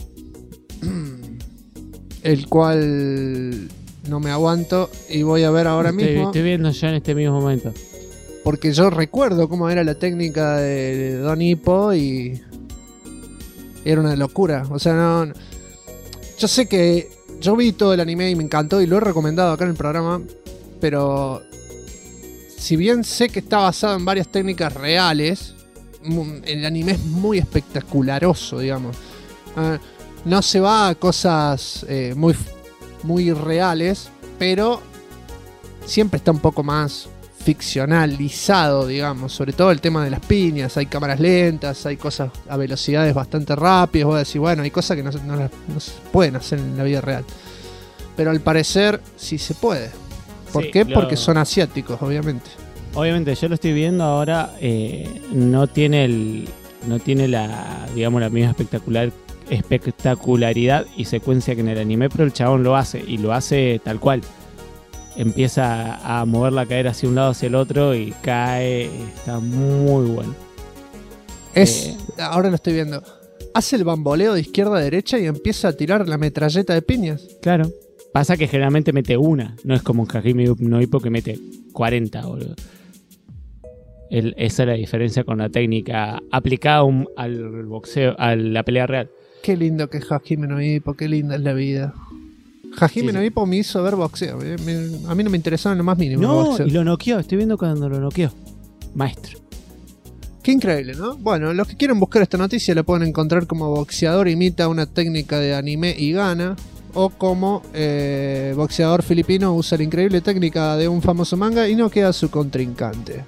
el cual no me aguanto y voy a ver ahora mismo. Estoy viendo ya en este mismo momento. Porque yo recuerdo cómo era la técnica de Don Ippo y era una locura. O sea, no, yo sé que yo vi todo el anime y me encantó y lo he recomendado acá en el programa, pero si bien sé que está basado en varias técnicas reales, el anime es muy espectacularoso, digamos. No se va a cosas muy reales, pero siempre está un poco más ficcionalizado, digamos. Sobre todo el tema de las piñas, hay cámaras lentas, hay cosas a velocidades bastante rápidas. Voy a decir, bueno, hay cosas que no se pueden hacer en la vida real, pero al parecer sí se puede. ¿Por qué? Porque son asiáticos, obviamente. Obviamente, yo lo estoy viendo ahora. No tiene la, digamos, la misma espectacularidad y secuencia que en el anime, pero el chabón lo hace y lo hace tal cual. Empieza a mover la cadera hacia un lado, hacia el otro y cae. Está muy bueno. Ahora lo estoy viendo. Hace el bamboleo de izquierda a derecha y empieza a tirar la metralleta de piñas. Claro. Pasa que generalmente mete una. No es como un Hajime no Ippo que mete 40, boludo. Esa es la diferencia con la técnica aplicada al boxeo, a la pelea real. Qué lindo que es Hajime no Ippo, qué linda es la vida. Hajime no Ippo me hizo ver boxeo. A mí no me interesaba en lo más mínimo. No, boxeo. Y lo noqueó. Estoy viendo cuando lo noqueó. Maestro. Qué increíble, ¿no? Bueno, los que quieran buscar esta noticia la pueden encontrar como boxeador imita una técnica de anime y gana. O como boxeador filipino usa la increíble técnica de un famoso manga y no queda a su contrincante.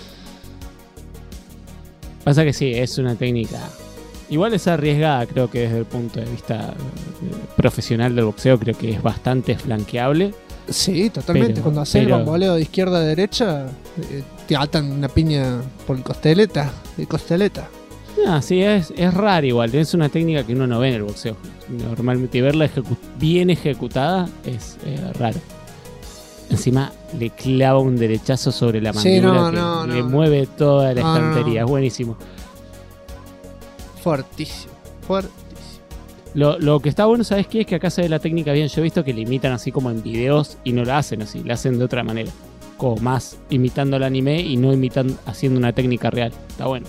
Pasa que sí, es una técnica. Igual es arriesgada, creo que desde el punto de vista profesional del boxeo, creo que es bastante flanqueable. Sí, totalmente. Cuando haces el bamboleo de izquierda a derecha, te atan una piña por el costeleta. No, sí, es raro igual. Es una técnica que uno no ve en el boxeo. Normalmente verla bien ejecutada es raro. Encima le clava un derechazo sobre la mandíbula le mueve toda la estantería. Es buenísimo. Fuertísimo. Lo que está bueno, ¿sabes qué? Es que acá se ve la técnica bien. Yo he visto que la imitan así como en videos y no la hacen así, la hacen de otra manera. Como más imitando el anime y no haciendo una técnica real. Está bueno.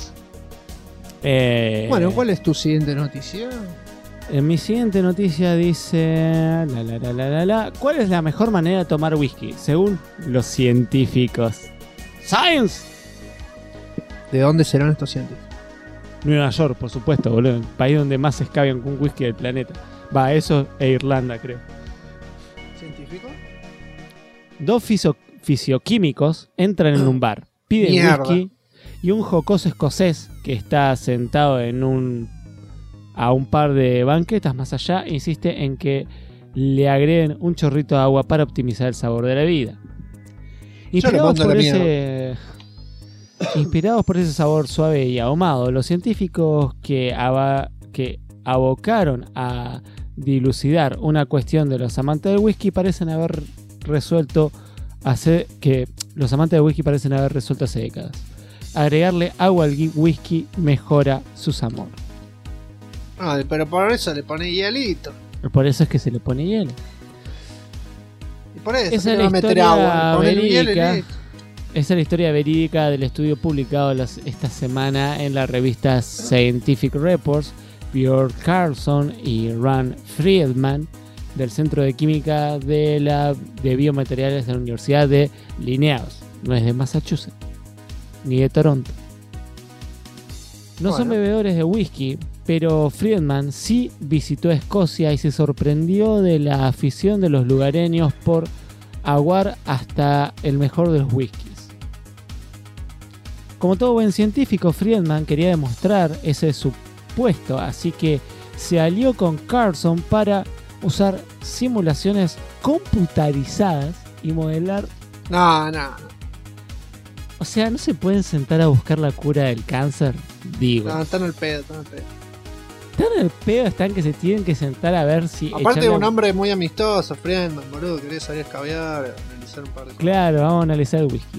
Bueno, ¿cuál es tu siguiente noticia? Mi siguiente noticia dice... ¿Cuál es la mejor manera de tomar whisky? Según los científicos. ¡Science! ¿De dónde serán estos científicos? Nueva York, por supuesto, boludo. El país donde más se escabian con whisky del planeta. Va, eso e Irlanda, creo. ¿Científico? Dos fisioquímicos entran en un bar. Piden whisky y un jocoso escocés que está sentado a un par de banquetas más allá insiste en que le agreguen un chorrito de agua para optimizar el sabor de la bebida. Inspirados por ese sabor suave y ahumado, los científicos que abocaron a dilucidar una cuestión de los amantes del whisky parecen haber resuelto hace décadas. Agregarle agua al whisky mejora su sabor. Ah, pero por eso le pone hielito. Por eso es que se le pone hielo. Y por eso Esa le es la va a meter historia agua. Poner hielo y verídica. listo. Esa es la historia verídica del estudio publicado esta semana en la revista Scientific Reports. Björn Carlson y Ran Friedman del Centro de Química de Biomateriales de la Universidad de Linneaus. No es de Massachusetts ni de Toronto. No son bebedores de whisky, pero Friedman sí visitó Escocia y se sorprendió de la afición de los lugareños por aguar hasta el mejor de los whiskies. Como todo buen científico, Friedman quería demostrar ese supuesto, así que se alió con Carlson para usar simulaciones computarizadas y modelar. No. O sea, ¿no se pueden sentar a buscar la cura del cáncer? Digo. No, están al pedo. Tan al pedo están que se tienen que sentar a ver si... Aparte de un hombre muy amistoso, Friedman, boludo, querés salir a escabear, analizar un par de cosas. Claro, vamos a analizar el whisky.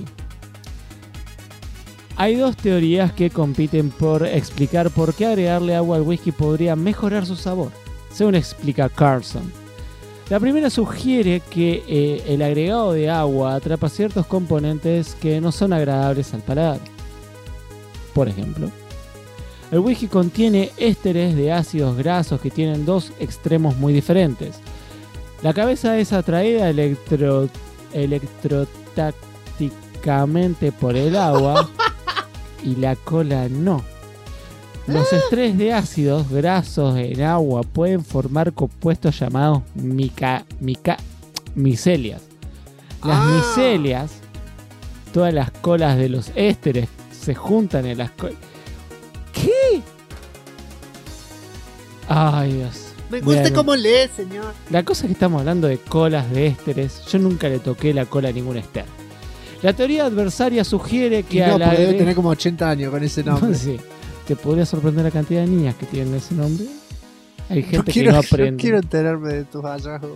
Hay dos teorías que compiten por explicar por qué agregarle agua al whisky podría mejorar su sabor, según explica Carlson. La primera sugiere que el agregado de agua atrapa ciertos componentes que no son agradables al paladar. Por ejemplo, el whisky contiene ésteres de ácidos grasos que tienen dos extremos muy diferentes. La cabeza es atraída electrotácticamente por el agua y la cola no. Los estrés de ácidos grasos en agua pueden formar compuestos llamados micelias. Las micelias, todas las colas de los ésteres se juntan en las colas. ¿Qué? Ay, Dios. Me gusta cómo lee, señor. La cosa es que estamos hablando de colas de ésteres. Yo nunca le toqué la cola a ningún éster. La teoría adversaria sugiere que no, porque debe tener como 80 años con ese nombre. Sí. ¿Te podría sorprender la cantidad de niñas que tienen ese nombre? Hay gente que no aprende. No quiero enterarme de tus hallazgos.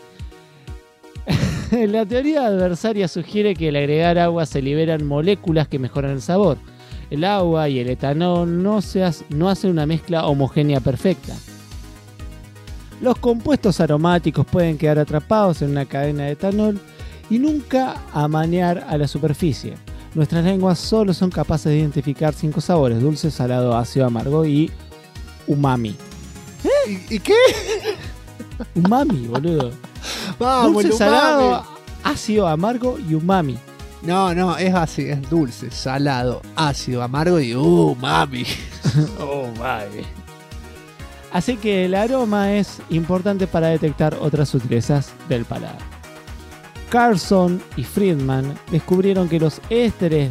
La teoría adversaria sugiere que al agregar agua se liberan moléculas que mejoran el sabor. El agua y el etanol no hacen una mezcla homogénea perfecta. Los compuestos aromáticos pueden quedar atrapados en una cadena de etanol y nunca amanear a la superficie. Nuestras lenguas solo son capaces de identificar 5 sabores: dulce, salado, ácido, amargo y umami. ¿Y qué? Umami, boludo. Vamos, dulce, salado, ácido, amargo y umami. No, es así, es dulce, salado, ácido, amargo y umami. Umami. Así que el aroma es importante para detectar otras sutilezas del paladar. Carlson y Friedman descubrieron que los ésteres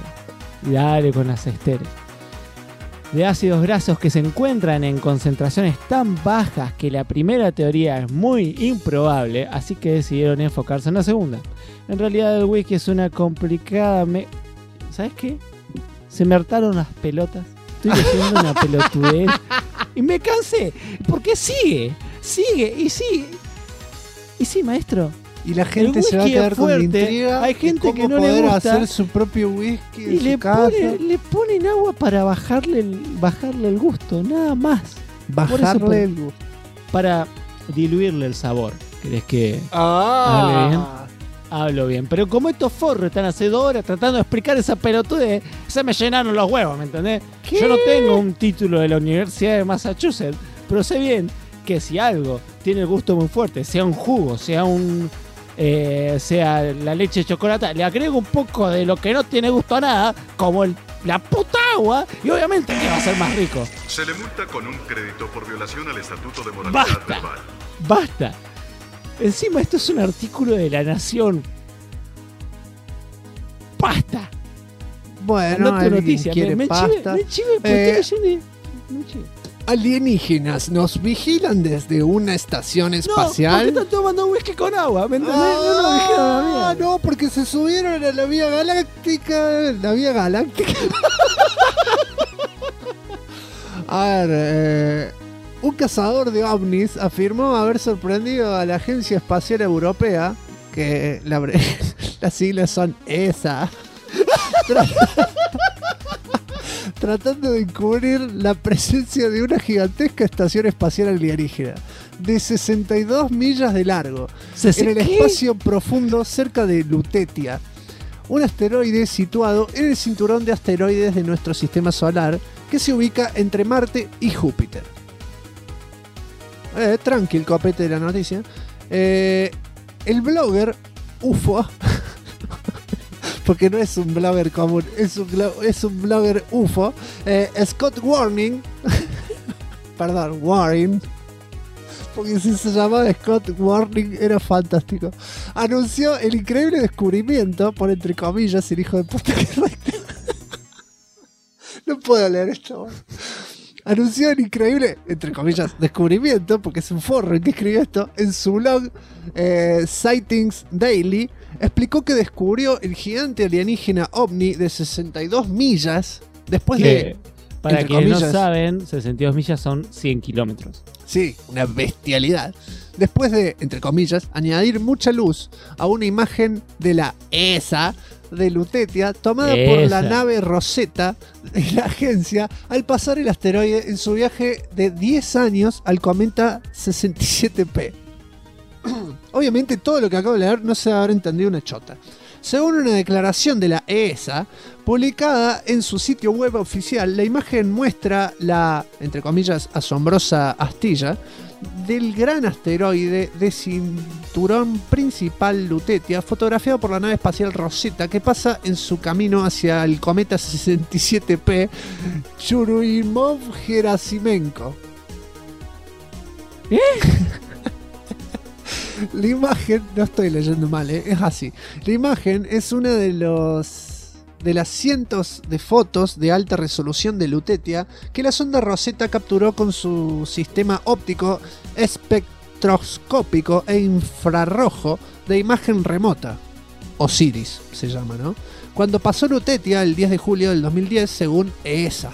de ácidos grasos que se encuentran en concentraciones tan bajas que la primera teoría es muy improbable, así que decidieron enfocarse en la segunda. En realidad el whisky es una complicada... ¿Sabes qué? Se me hartaron las pelotas. Estoy leyendo una pelotudez y me cansé, porque sigue y sigue. Y sí, maestro. Y la gente se va a quedar con la intriga. Hay gente que no le gusta hacer su propio whisky y en su casa. Le ponen agua para bajarle el gusto, nada más. Bajarle el gusto. Para diluirle el sabor. ¿Querés que hable bien? Hablo bien. Pero como estos forros están hace 2 horas tratando de explicar esa pelotudez, se me llenaron los huevos, ¿me entendés? ¿Qué? Yo no tengo un título de la Universidad de Massachusetts, pero sé bien que si algo tiene el gusto muy fuerte, sea un jugo, sea sea la leche de chocolate, le agrego un poco de lo que no tiene gusto a nada, como la puta agua, y obviamente que va a ser más rico. Se le multa con un crédito por violación al Estatuto de Moralidad Verbal. Basta. Encima esto es un artículo de La Nación. Basta. Bueno, noticia. Me chive. Alienígenas nos vigilan desde una estación espacial. No, porque están tomando whisky con agua, ¿me entendés? No, porque se subieron a la Vía Galáctica. A ver, un cazador de ovnis afirmó haber sorprendido a la Agencia Espacial Europea, que las siglas son ESA, tratando de encubrir la presencia de una gigantesca estación espacial alienígena de 62 millas de largo en el espacio profundo cerca de Lutetia, un asteroide situado en el cinturón de asteroides de nuestro sistema solar que se ubica entre Marte y Júpiter. Tranquil copete de la noticia. El blogger UFO, porque no es un blogger común, es un blogger UFO, Scott Warning, perdón, Warren, porque si se llamaba Scott Warning era fantástico, anunció el increíble descubrimiento, por entre comillas, el hijo de puta que no puedo leer esto. Anunció el increíble, entre comillas, descubrimiento, porque es un forro el que escribió esto, en su blog Sightings Daily. Explicó que descubrió el gigante alienígena ovni de 62 millas después de... Para quienes no saben, 62 millas son 100 kilómetros. Sí, una bestialidad. Después de, entre comillas, añadir mucha luz a una imagen de la ESA de Lutetia tomada por la nave Rosetta de la agencia al pasar el asteroide en su viaje de 10 años al cometa 67P. Obviamente todo lo que acabo de leer no se habrá entendido una chota. Según una declaración de la ESA publicada en su sitio web oficial, la imagen muestra la, entre comillas, asombrosa astilla del gran asteroide de cinturón principal Lutetia, fotografiado por la nave espacial Rosetta, que pasa en su camino hacia el cometa 67P Churyumov-Gerasimenko. La imagen, no estoy leyendo mal, es así. La imagen es una de las cientos de fotos de alta resolución de Lutetia que la sonda Rosetta capturó con su sistema óptico espectroscópico e infrarrojo de imagen remota. OSIRIS se llama, ¿no? Cuando pasó Lutetia el 10 de julio del 2010, según ESA.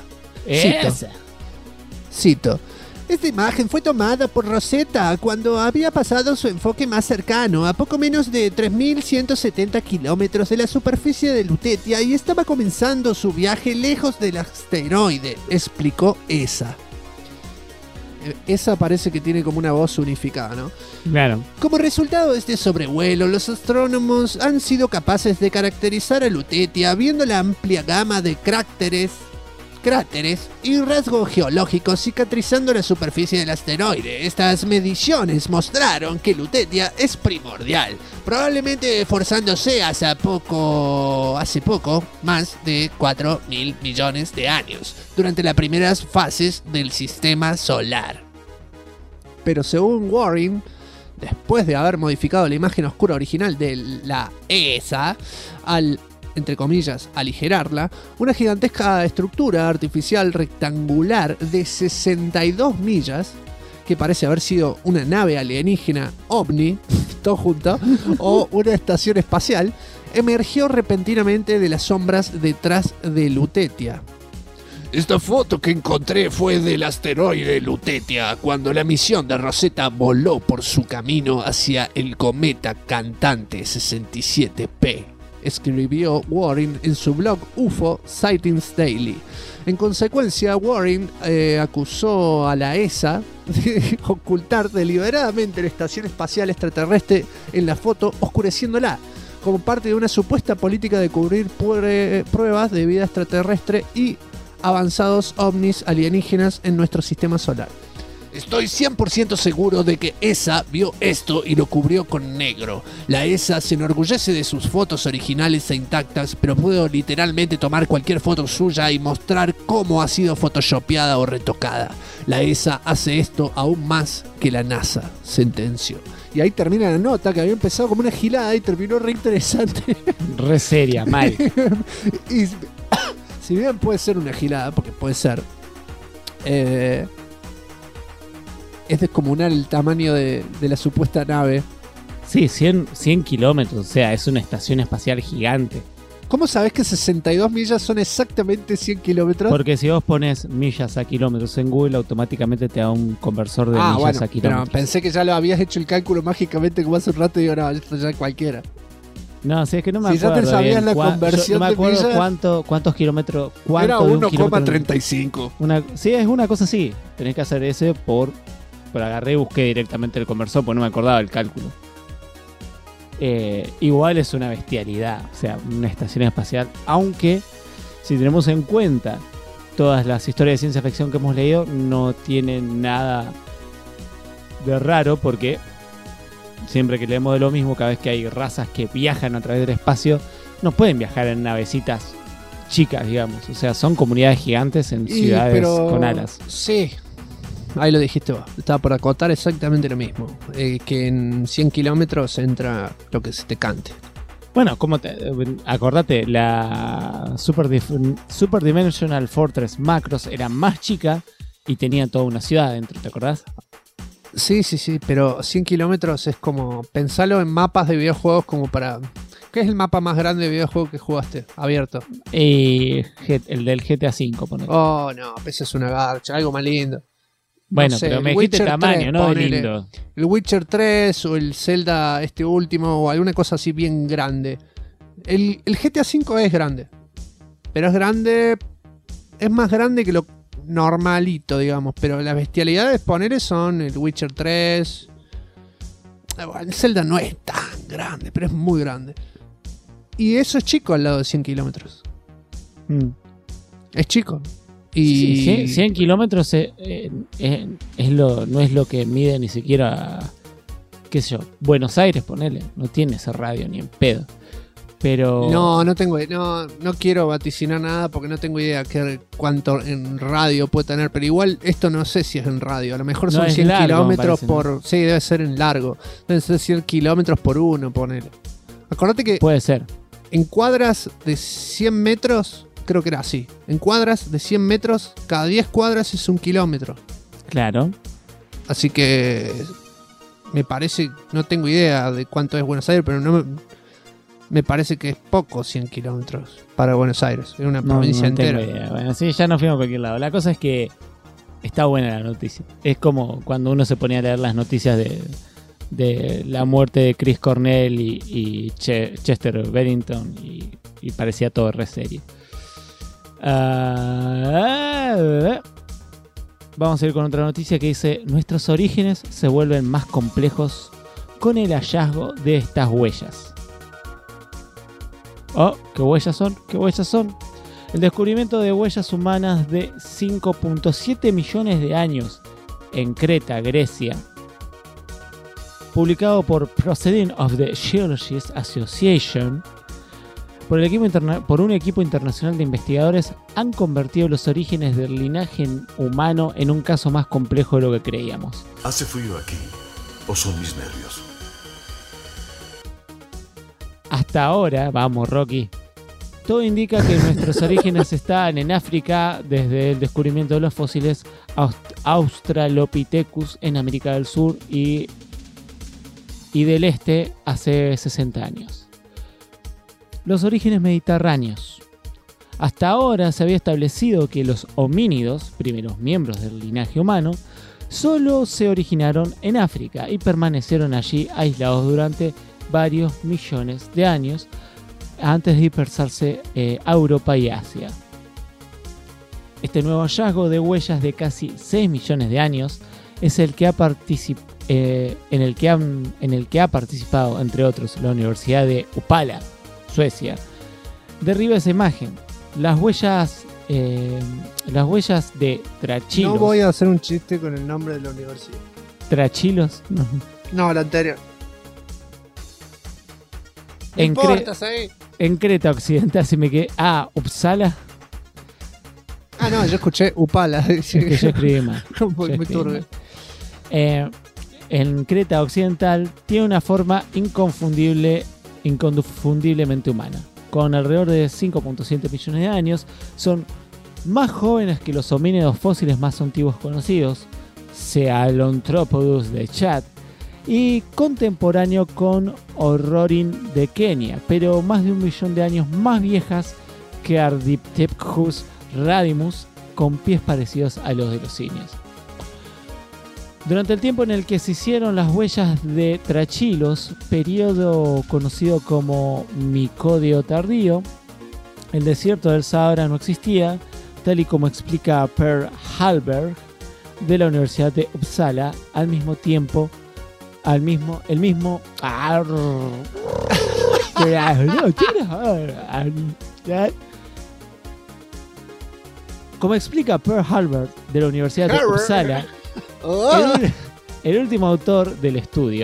Cito. Esta imagen fue tomada por Rosetta cuando había pasado su enfoque más cercano, a poco menos de 3.170 kilómetros de la superficie de Lutetia, y estaba comenzando su viaje lejos del asteroide, explicó ESA. ESA parece que tiene como una voz unificada, ¿no? Claro. Como resultado de este sobrevuelo, los astrónomos han sido capaces de caracterizar a Lutetia viendo la amplia gama de cráteres y rasgos geológicos cicatrizando la superficie del asteroide. Estas mediciones mostraron que Lutetia es primordial, probablemente forzándose hace poco más de 4.000 millones de años, durante las primeras fases del sistema solar. Pero según Warren, después de haber modificado la imagen oscura original de la ESA, al, entre comillas, aligerarla, una gigantesca estructura artificial rectangular de 62 millas, que parece haber sido una nave alienígena ovni, todo junto, o una estación espacial, emergió repentinamente de las sombras detrás de Lutetia. Esta foto que encontré fue del asteroide Lutetia, cuando la misión de Rosetta voló por su camino hacia el cometa cantante 67P. Escribió Warren en su blog UFO Sightings Daily. En consecuencia, Warren acusó a la ESA de ocultar deliberadamente la estación espacial extraterrestre en la foto, oscureciéndola, como parte de una supuesta política de cubrir pruebas de vida extraterrestre y avanzados ovnis alienígenas en nuestro sistema solar. Estoy 100% seguro de que ESA vio esto y lo cubrió con negro. La ESA se enorgullece de sus fotos originales e intactas, pero puedo literalmente tomar cualquier foto suya y mostrar cómo ha sido photoshopeada o retocada. La ESA hace esto aún más que la NASA, sentenció. Y ahí termina la nota, que había empezado como una gilada y terminó re interesante. Re seria, mal. Y si bien puede ser una gilada, porque puede ser... es descomunal el tamaño de la supuesta nave. Sí, 100 kilómetros, o sea, es una estación espacial gigante. ¿Cómo sabes que 62 millas son exactamente 100 kilómetros? Porque si vos pones millas a kilómetros en Google, automáticamente te da un conversor de millas a kilómetros. Pero pensé que ya lo habías hecho el cálculo mágicamente como hace un rato y digo, no, esto ya cualquiera. No, si es que no me Si ya acuerdo. te sabías bien la conversión no me de acuerdo millas. cuántos kilómetros. Era Cuánto de un kilómetro. 1,35. Sí, es una cosa así. Tenés que hacer ese por agarré y busqué directamente el conversor porque no me acordaba el cálculo. Igual es una bestialidad, o sea, una estación espacial. Aunque, si tenemos en cuenta todas las historias de ciencia ficción que hemos leído, no tienen nada de raro porque siempre que leemos de lo mismo, cada vez que hay razas que viajan a través del espacio, no pueden viajar en navecitas chicas, digamos. O sea, son comunidades gigantes en ciudades con alas. Sí, ahí lo dijiste vos. Estaba por acotar exactamente lo mismo. Que en 100 kilómetros entra lo que se te cante. Bueno, acordate, la Super Dimensional Fortress Macross era más chica y tenía toda una ciudad dentro, ¿te acordás? Sí, pero 100 kilómetros es como... Pensalo en mapas de videojuegos como para... ¿Qué es el mapa más grande de videojuego que jugaste? Abierto. El del GTA V, ponele. Oh, no, ese es una garcha, algo más lindo. Bueno, no sé, pero me dijiste tamaño, 3, no de ponele. lindo. El Witcher 3 o el Zelda este último o alguna cosa así bien grande. El GTA V es grande. Pero es grande... Es más grande que lo normalito, digamos. Pero las bestialidades, ponele, son el Witcher 3... El Zelda no es tan grande, pero es muy grande. Y eso es chico al lado de 100 kilómetros. Es chico. Y... Sí, 100 kilómetros no es lo que mide ni siquiera, qué sé yo, Buenos Aires, ponele. No tiene ese radio ni en pedo. Pero... No quiero vaticinar nada porque no tengo idea cuánto en radio puede tener. Pero igual esto no sé si es en radio. A lo mejor son 100 kilómetros por... ¿no? Sí, debe ser en largo. Debe ser 100 kilómetros por uno, ponele. Acordate que... Puede ser. En cuadras de 100 metros, creo que era así. En cuadras de 100 metros, cada 10 cuadras es 1 kilómetro. Claro. Así que... Me parece... No tengo idea de cuánto es Buenos Aires, pero no... Me parece que es poco 100 kilómetros para Buenos Aires, en una provincia entera. Tengo idea. Bueno, sí, ya nos fuimos a cualquier lado. La cosa es que está buena la noticia. Es como cuando uno se ponía a leer las noticias de la muerte de Chris Cornell y Chester Bennington y parecía todo re serio. Vamos a ir con otra noticia que dice: nuestros orígenes se vuelven más complejos con el hallazgo de estas huellas. Oh, ¿qué huellas son? ¿Qué huellas son? El descubrimiento de huellas humanas de 5.7 millones de años en Creta, Grecia, publicado por Proceedings of the Geologists Association, por un equipo internacional de investigadores, han convertido los orígenes del linaje humano en un caso más complejo de lo que creíamos. ¿Hace frío aquí o son mis nervios? Hasta ahora, vamos Rocky, todo indica que nuestros orígenes están en África desde el descubrimiento de los fósiles Australopithecus en América del Sur y del Este hace 60 años. Los orígenes mediterráneos. Hasta ahora se había establecido que los homínidos, primeros miembros del linaje humano, solo se originaron en África y permanecieron allí aislados durante varios millones de años antes de dispersarse a Europa y Asia. Este nuevo hallazgo de huellas de casi 6 millones de años es el que en el que ha participado, entre otros, la Universidad de Uppala, Suecia. Derriba esa imagen. Las huellas de Trachilos. No voy a hacer un chiste con el nombre de la universidad. ¿Trachilos? No, la anterior. En Creta Occidental se me quedé. Uppsala. No, yo escuché Uppala. Es que yo escribí mal. Muy turbio. En Creta Occidental tiene una forma inconfundiblemente humana. Con alrededor de 5.7 millones de años, son más jóvenes que los homínidos fósiles más antiguos conocidos, Sahelanthropus de Chad, y contemporáneo con Orrorin de Kenia, pero más de 1 millón de años más viejas que Ardipithecus radimus, con pies parecidos a los de los simios. Durante el tiempo en el que se hicieron las huellas de Trachilos, periodo conocido como Micodio tardío, el desierto del Sahara no existía, tal y como explica Per Hallberg de la Universidad de Uppsala, como explica Per Hallberg de la Universidad de Uppsala, el último autor del estudio.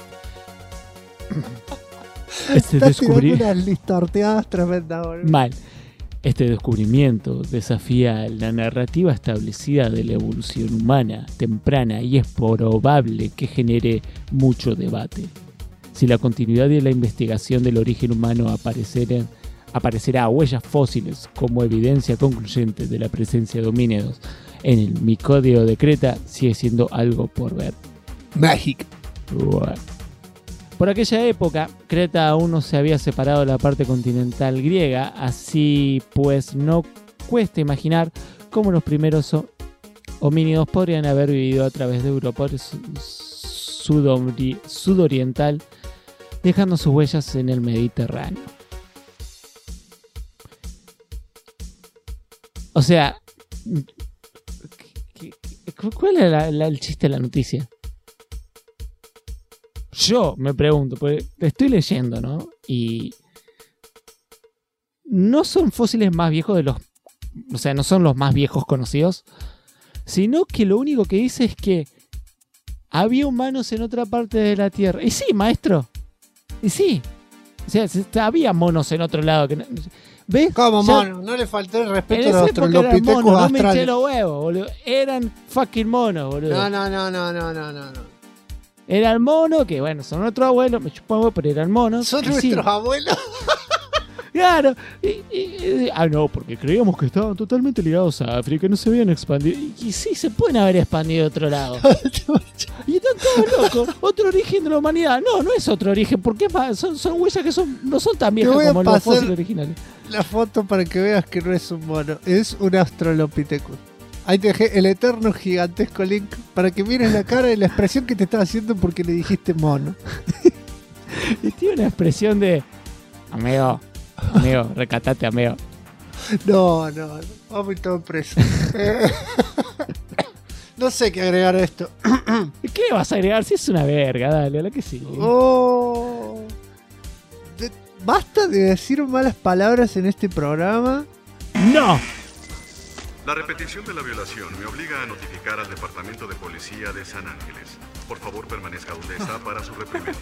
Estás tirando unas listorteadas tremendas. Mal. Este descubrimiento desafía la narrativa establecida de la evolución humana temprana y es probable que genere mucho debate. Si la continuidad de la investigación del origen humano aparecerá huellas fósiles como evidencia concluyente de la presencia de homínidos en el Micodio de Creta, sigue siendo algo por ver. Mágico. Bueno. Por aquella época, Creta aún no se había separado de la parte continental griega, así pues no cuesta imaginar cómo los primeros homínidos podrían haber vivido a través de Europa sudoriental, dejando sus huellas en el Mediterráneo. O sea, ¿cuál era el chiste de la noticia? Yo me pregunto, porque estoy leyendo, ¿no? Y no son fósiles más viejos de los... O sea, no son los más viejos conocidos, sino que lo único que dice es que había humanos en otra parte de la Tierra. Y sí, maestro. Y sí. O sea, había monos en otro lado. ¿Ves? ¿Cómo mono? No le faltó el respeto a los australopithecus astrales. No me eché los huevos, boludo. Eran fucking monos, boludo. No. Era el mono, que bueno, son nuestros abuelos, me chupan, pero eran monos. ¿Son nuestros abuelos? Claro. No, porque creíamos que estaban totalmente ligados a África y no se habían expandido. Y sí, se pueden haber expandido a otro lado. Y están todos locos. Otro origen de la humanidad. No es otro origen, porque son huellas que no son tan viejas como los fósiles originales. La foto para que veas que no es un mono, es un Australopithecus. Ahí te dejé el eterno gigantesco link para que mires la cara y la expresión que te estaba haciendo porque le dijiste mono. Y tiene una expresión de... Amigo, recatate, amigo. No, vamos a ir todos presos. No sé qué agregar a esto. ¿Qué le vas a agregar? Si es una verga, dale, a la que sí. ¿Basta de decir malas palabras en este programa? ¡No! La repetición de la violación me obliga a notificar al Departamento de Policía de San Ángeles. Por favor, permanezca donde está para su reprimenda.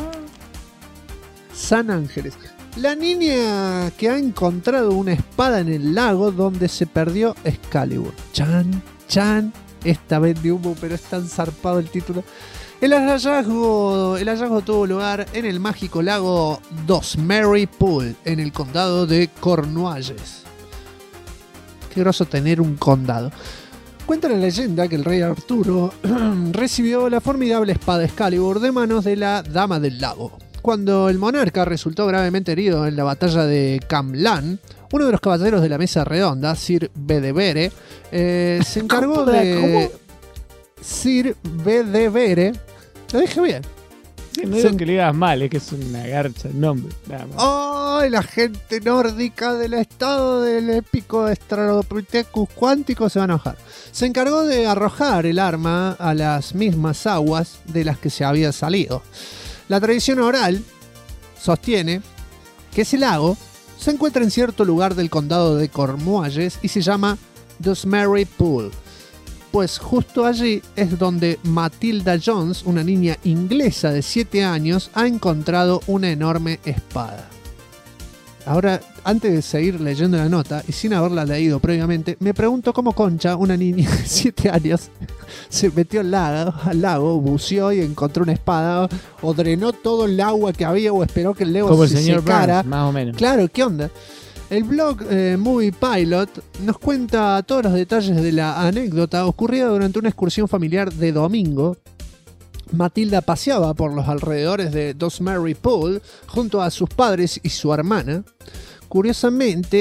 San Ángeles. La niña que ha encontrado una espada en el lago donde se perdió Excalibur. Chan. Esta vez de humo, pero es tan zarpado el título. El hallazgo tuvo lugar en el mágico lago Dosmery Pool, en el condado de Cornualles. Qué groso tener un condado. Cuenta la leyenda que el rey Arturo recibió la formidable espada Excalibur de manos de la Dama del Lago. Cuando el monarca resultó gravemente herido en la batalla de Camlan, uno de los caballeros de la mesa redonda, Sir Bedevere, se encargó de... Sir Bedevere, lo dije bien. No digo que le digas mal, es que es una garcha el nombre. ¡Ay! La gente nórdica del estado del épico Australopithecus cuántico se va a enojar. Se encargó de arrojar el arma a las mismas aguas de las que se había salido. La tradición oral sostiene que ese lago se encuentra en cierto lugar del condado de Cornualles y se llama Dosmery Pool. Pues justo allí es donde Matilda Jones, una niña inglesa de 7 años, ha encontrado una enorme espada. Ahora, antes de seguir leyendo la nota, y sin haberla leído previamente, me pregunto cómo concha una niña de 7 años se metió al lago, buceó y encontró una espada, o drenó todo el agua que había, o esperó que el lago como se el señor secara. Burns, más o menos. Claro, ¿qué onda? El blog Movie Pilot nos cuenta todos los detalles de la anécdota ocurrida durante una excursión familiar de domingo. Matilda paseaba por los alrededores de Dosmery Pool junto a sus padres y su hermana. Curiosamente,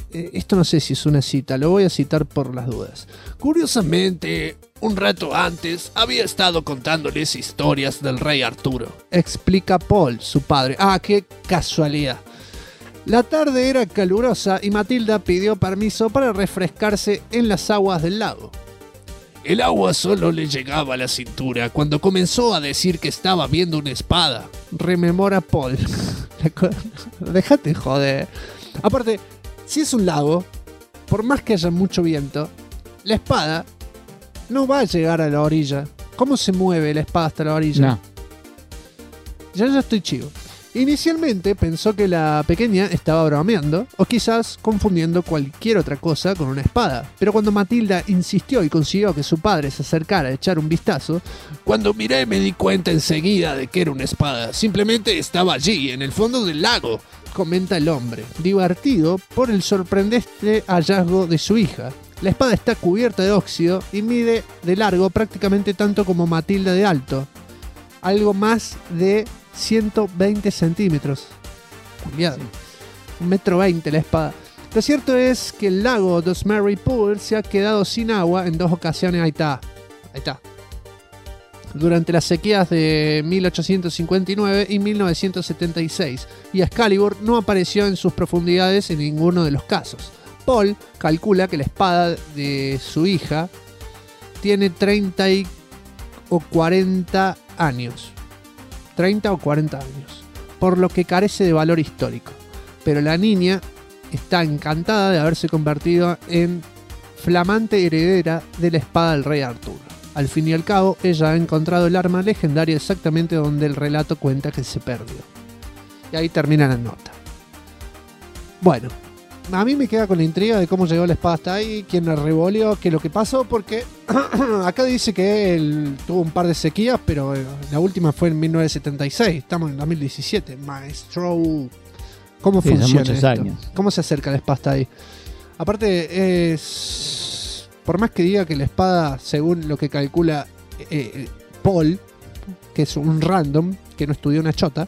esto no sé si es una cita, lo voy a citar por las dudas. Curiosamente, un rato antes había estado contándoles historias del rey Arturo. Explica Paul, su padre. Ah, qué casualidad. La tarde era calurosa y Matilda pidió permiso para refrescarse en las aguas del lago. El agua solo le llegaba a la cintura cuando comenzó a decir que estaba viendo una espada. Rememora Paul. Déjate joder. Aparte, si es un lago, por más que haya mucho viento, la espada no va a llegar a la orilla. ¿Cómo se mueve la espada hasta la orilla? No. Ya estoy chivo. Inicialmente pensó que la pequeña estaba bromeando o quizás confundiendo cualquier otra cosa con una espada. Pero cuando Matilda insistió y consiguió que su padre se acercara a echar un vistazo, cuando miré me di cuenta enseguida de que era una espada. Simplemente estaba allí, en el fondo del lago, comenta el hombre, divertido por el sorprendente hallazgo de su hija. La espada está cubierta de óxido y mide de largo prácticamente tanto como Matilda de alto. Algo más de 120 centímetros. Cuidado. 1,20 m la espada. Lo cierto es que el lago Dosmery Pool se ha quedado sin agua en 2 ocasiones. Ahí está. Durante las sequías de 1859 y 1976. Y Excalibur no apareció en sus profundidades en ninguno de los casos. Paul calcula que la espada de su hija tiene 30 o 40 años. 30 o 40 años, por lo que carece de valor histórico. Pero la niña está encantada de haberse convertido en flamante heredera de la espada del rey Arturo. Al fin y al cabo, ella ha encontrado el arma legendaria exactamente donde el relato cuenta que se perdió. Y ahí termina la nota. Bueno, a mí me queda con la intriga de cómo llegó la espada hasta ahí, quién la revolvió, qué es lo que pasó, porque acá dice que él tuvo un par de sequías, pero la última fue en 1976, estamos en 2017. Maestro, ¿cómo funciona muchos esto? Años. ¿Cómo se acerca la espada hasta ahí? Aparte, por más que diga que la espada, según lo que calcula Paul, que es un random, que no estudió una chota,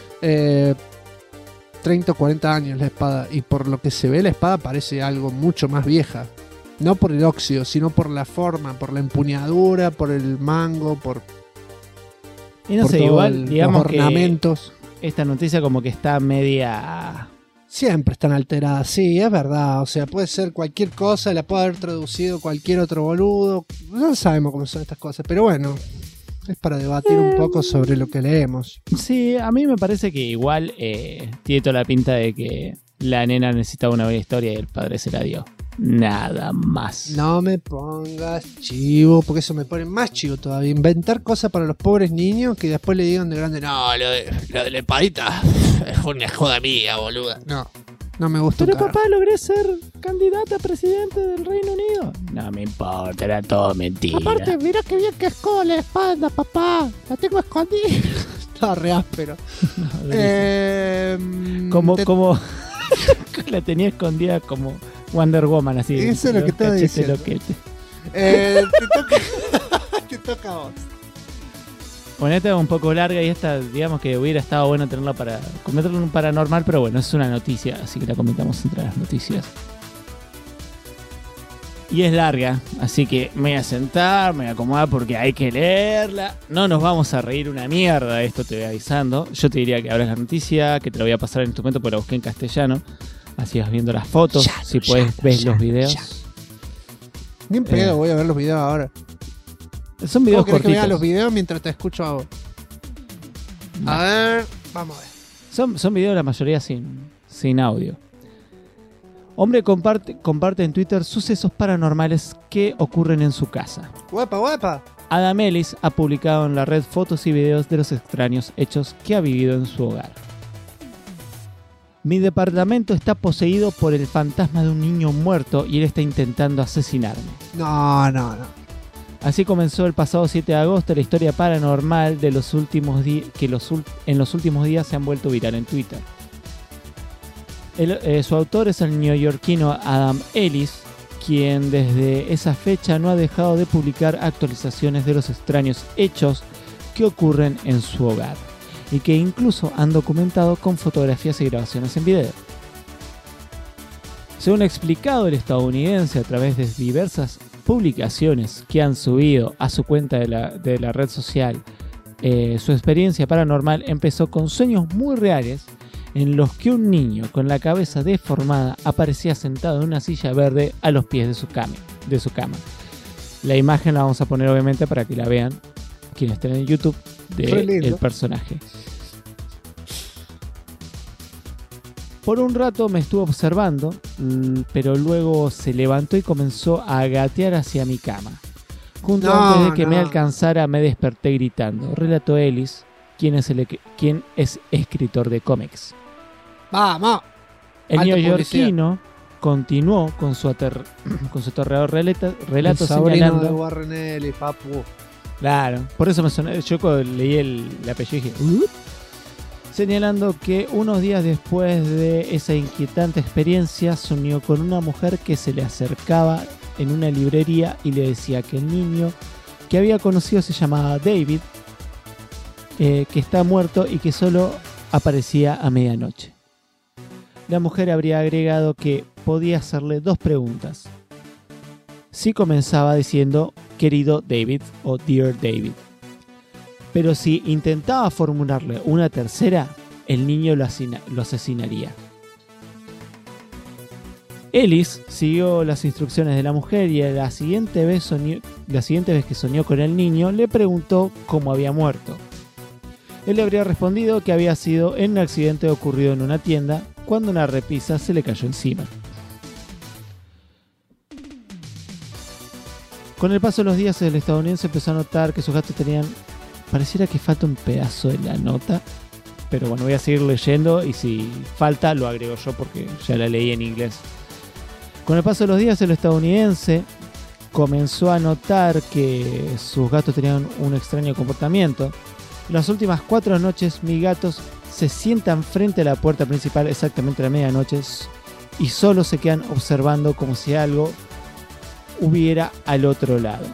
30 o 40 años la espada, y por lo que se ve la espada parece algo mucho más vieja. No por el óxido, sino por la forma, por la empuñadura, por el mango, por y no sé, igual, digamos los ornamentos. Que esta noticia como que está media... Siempre están alteradas, sí, es verdad. O sea, puede ser cualquier cosa, la puede haber traducido cualquier otro boludo. No sabemos cómo son estas cosas, pero bueno, es para debatir un poco sobre lo que leemos. Sí, a mí me parece que igual tiene toda la pinta de que la nena necesitaba una buena historia y el padre se la dio. Nada más. No me pongas chivo, porque eso me pone más chivo todavía. Inventar cosas para los pobres niños que después le digan de grande, no, lo de la espadita es una joda mía, boluda. No me gusta. Pero papá, logré ser candidata a presidente del Reino Unido. No me importa, era todo mentira. Aparte, mira qué bien que escondo la espalda, papá. La tengo escondida. Está re áspero. Como la tenía escondida como Wonder Woman, así. Eso es lo que estaba diciendo. Te toca a vos. Bueno, esta es un poco larga y esta, digamos que hubiera estado bueno tenerla para comentarlo en un paranormal, pero bueno, es una noticia, así que la comentamos entre las noticias. Y es larga, así que me voy a sentar, me voy a acomodar porque hay que leerla. No nos vamos a reír una mierda, esto te voy avisando. Yo te diría que abras la noticia, que te la voy a pasar en este momento porque la busqué en castellano. Así vas viendo las fotos, si puedes ver los videos. Bien pedo, voy a ver los videos ahora. Son videos cortitos. Que vea los videos mientras te escucho a vos. A ver, vamos a ver. Son videos la mayoría sin audio. Hombre comparte en Twitter sucesos paranormales que ocurren en su casa. ¡Guapa! Adam Ellis ha publicado en la red fotos y videos de los extraños hechos que ha vivido en su hogar. Mi departamento está poseído por el fantasma de un niño muerto y él está intentando asesinarme. No. Así comenzó el pasado 7 de agosto la historia paranormal de los últimos días que en los últimos días se han vuelto viral en Twitter. Su autor es el neoyorquino Adam Ellis, quien desde esa fecha no ha dejado de publicar actualizaciones de los extraños hechos que ocurren en su hogar y que incluso han documentado con fotografías y grabaciones en video. Según ha explicado el estadounidense a través de diversas publicaciones que han subido a su cuenta de la red social, su experiencia paranormal empezó con sueños muy reales en los que un niño con la cabeza deformada aparecía sentado en una silla verde a los pies de su cama. La imagen la vamos a poner obviamente para que la vean quienes estén en YouTube del personaje. Por un rato me estuvo observando, pero luego se levantó y comenzó a gatear hacia mi cama. Junto antes de que me alcanzara, me desperté gritando. Relató Ellis, quien es escritor de cómics. ¡Vamos! El neoyorquino continuó con su aterrador relato señalando de Warren Ellis, papu. Claro, por eso me sonó. Yo cuando leí el apellido dije, señalando que unos días después de esa inquietante experiencia soñó con una mujer que se le acercaba en una librería y le decía que el niño que había conocido se llamaba David, que está muerto y que solo aparecía a medianoche. La mujer habría agregado que podía hacerle 2 preguntas. Si comenzaba diciendo querido David o Dear David. Pero si intentaba formularle una tercera, el niño lo asesinaría. Ellis siguió las instrucciones de la mujer y la siguiente vez que soñó con el niño le preguntó cómo había muerto. Él le habría respondido que había sido en un accidente ocurrido en una tienda cuando una repisa se le cayó encima. Con el paso de los días el estadounidense empezó a notar que sus gatos tenían... Pareciera que falta un pedazo de la nota, pero bueno, voy a seguir leyendo y si falta lo agrego yo porque ya la leí en inglés. Con el paso de los días el estadounidense comenzó a notar que sus gatos tenían un extraño comportamiento. Las últimas 4 noches mis gatos se sientan frente a la puerta principal exactamente a la medianoche y solo se quedan observando como si algo hubiera al otro lado.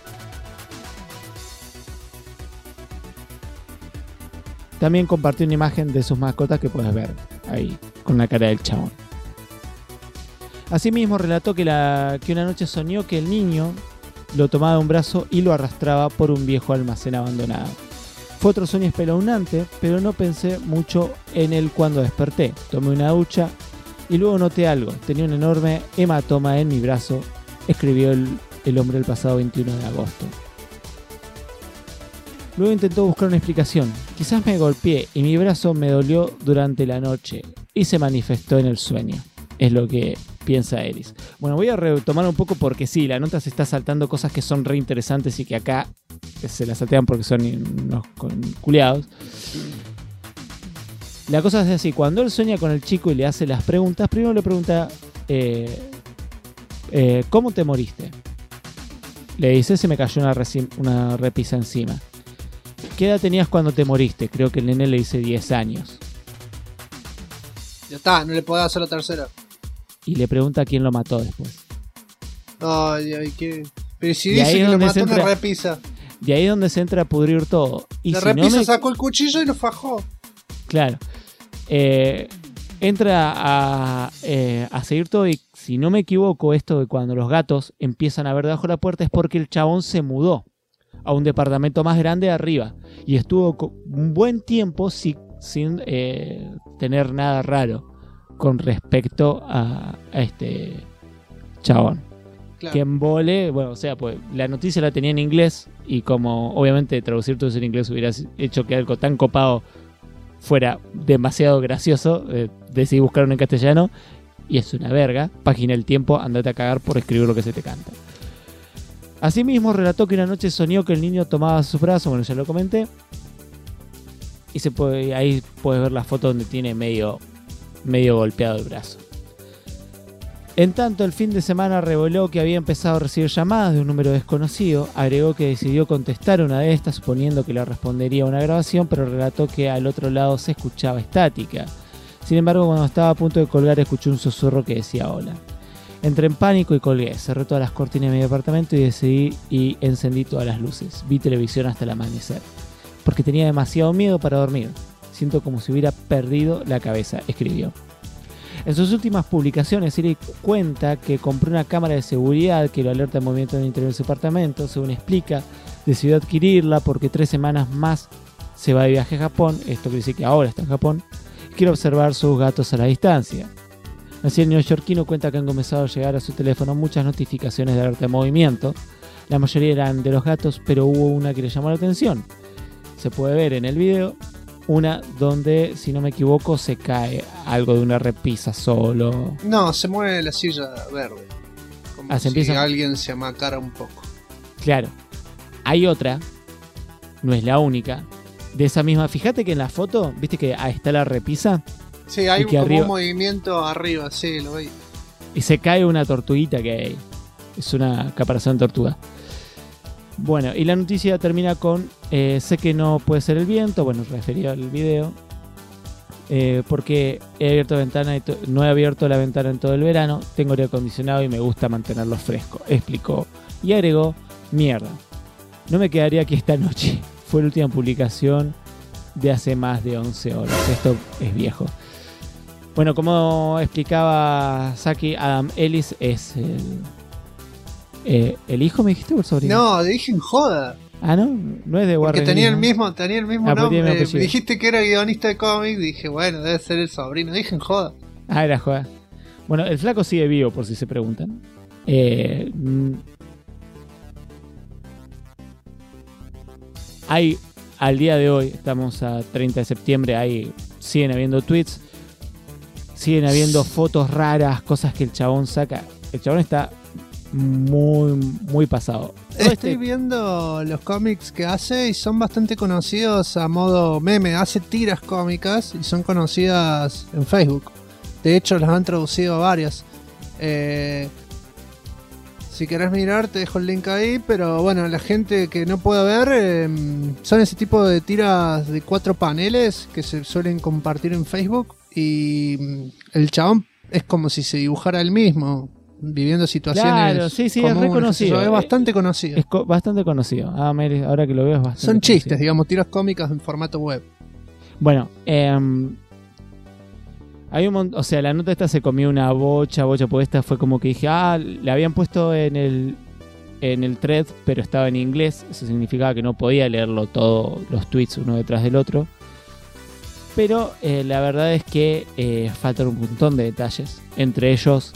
También compartió una imagen de sus mascotas que puedes ver ahí con la cara del chabón. Asimismo relató que una noche soñó que el niño lo tomaba de un brazo y lo arrastraba por un viejo almacén abandonado. Fue otro sueño espeluznante, pero no pensé mucho en él cuando desperté. Tomé una ducha y luego noté algo. Tenía un enorme hematoma en mi brazo, escribió el hombre el pasado 21 de agosto. Luego intentó buscar una explicación. Quizás me golpeé y mi brazo me dolió durante la noche y se manifestó en el sueño. Es lo que piensa Ellis. Bueno, voy a retomar un poco porque sí, la nota se está saltando cosas que son re interesantes y que acá se las saltean porque son unos culiados. La cosa es así, cuando él sueña con el chico y le hace las preguntas, primero le pregunta ¿cómo te moriste? Le dice, se me cayó una repisa encima. ¿Qué edad tenías cuando te moriste? Creo que el nene le dice 10 años. Ya está, no le podés hacer la tercera. Y le pregunta quién lo mató después. Ay, ¿qué? Pero si dice que lo mató una repisa. De ahí es donde se entra a pudrir todo. Y la si repisa sacó el cuchillo y lo fajó. Claro. Entra a seguir todo y si no me equivoco, esto de cuando los gatos empiezan a ver debajo de la puerta es porque el chabón se mudó a un departamento más grande arriba y estuvo un buen tiempo sin tener nada raro con respecto a este chabón. Claro. Que embole, bueno, o sea, pues la noticia la tenía en inglés y como obviamente traducir todo eso en inglés hubiera hecho que algo tan copado fuera demasiado gracioso, decidí buscarlo en castellano y es una verga. Página El Tiempo, andate a cagar por escribir lo que se te canta. Asimismo relató que una noche soñó que el niño tomaba sus brazos, bueno, ya lo comenté, y ahí puedes ver la foto donde tiene medio golpeado el brazo. En tanto, el fin de semana reveló que había empezado a recibir llamadas de un número desconocido. Agregó que decidió contestar una de estas suponiendo que le respondería una grabación, pero relató que al otro lado se escuchaba estática. Sin embargo, cuando estaba a punto de colgar escuchó un susurro que decía hola. Entré en pánico y colgué. Cerré todas las cortinas de mi departamento y encendí todas las luces. Vi televisión hasta el amanecer, porque tenía demasiado miedo para dormir. Siento como si hubiera perdido la cabeza, escribió. En sus últimas publicaciones, Siri cuenta que compró una cámara de seguridad que lo alerta de movimiento en el interior de su apartamento. Según explica, decidió adquirirla porque 3 semanas más se va de viaje a Japón. Esto quiere decir que ahora está en Japón. Y quiere observar sus gatos a la distancia. Así, el neoyorquino cuenta que han comenzado a llegar a su teléfono muchas notificaciones de alerta de movimiento. La mayoría eran de los gatos, pero hubo una que le llamó la atención. Se puede ver en el video una donde, si no me equivoco, se cae algo de una repisa solo. No, se mueve la silla verde. Como si alguien se amacara un poco. Claro. Hay otra, no es la única, de esa misma. Fíjate que en la foto, viste que ahí está la repisa. Sí, hay como un movimiento arriba, sí, lo vi. Y se cae una tortuguita que hay. Es una caparazón de tortuga. Bueno, y la noticia termina con sé que no puede ser el viento, bueno, referido al video, porque no he abierto la ventana en todo el verano, tengo aire acondicionado y me gusta mantenerlo fresco, explicó. Y agregó, mierda, no me quedaría aquí esta noche. Fue la última publicación de hace más de 11 horas. Esto es viejo. Bueno, como explicaba Saki, Adam Ellis es ¿el hijo me dijiste o el sobrino? No, dije en joda. Ah, ¿no? No es de Warren. Porque tenía el mismo nombre. Me apellido. Dijiste que era guionista de cómics. Dije, bueno, debe ser el sobrino. Dije en joda. Ah, era joda. Bueno, el flaco sigue vivo, por si se preguntan. Hay, al día de hoy, estamos a 30 de septiembre, siguen habiendo tweets, siguen habiendo fotos raras, cosas que el chabón saca. El chabón está muy pasado. Estoy viendo los cómics que hace y son bastante conocidos a modo meme. Hace tiras cómicas y son conocidas en Facebook. De hecho, las han traducido a varias. Si querés mirar, te dejo el link ahí. Pero bueno, la gente que no pueda ver, son ese tipo de tiras de 4 paneles que se suelen compartir en Facebook. Y el chabón es como si se dibujara él mismo, viviendo situaciones. Claro, sí, comunes, es reconocido. Es bastante conocido. Es bastante conocido. Ahora que lo veo es bastante Son chistes, conocido. digamos, tiras cómicas en formato web. Bueno, hay un montón, o sea, la nota esta se comió una bocha, porque esta fue como que dije, la habían puesto en el thread, pero estaba en inglés. Eso significaba que no podía leerlo todo, los tweets uno detrás del otro. Pero la verdad es que faltan un montón de detalles. Entre ellos,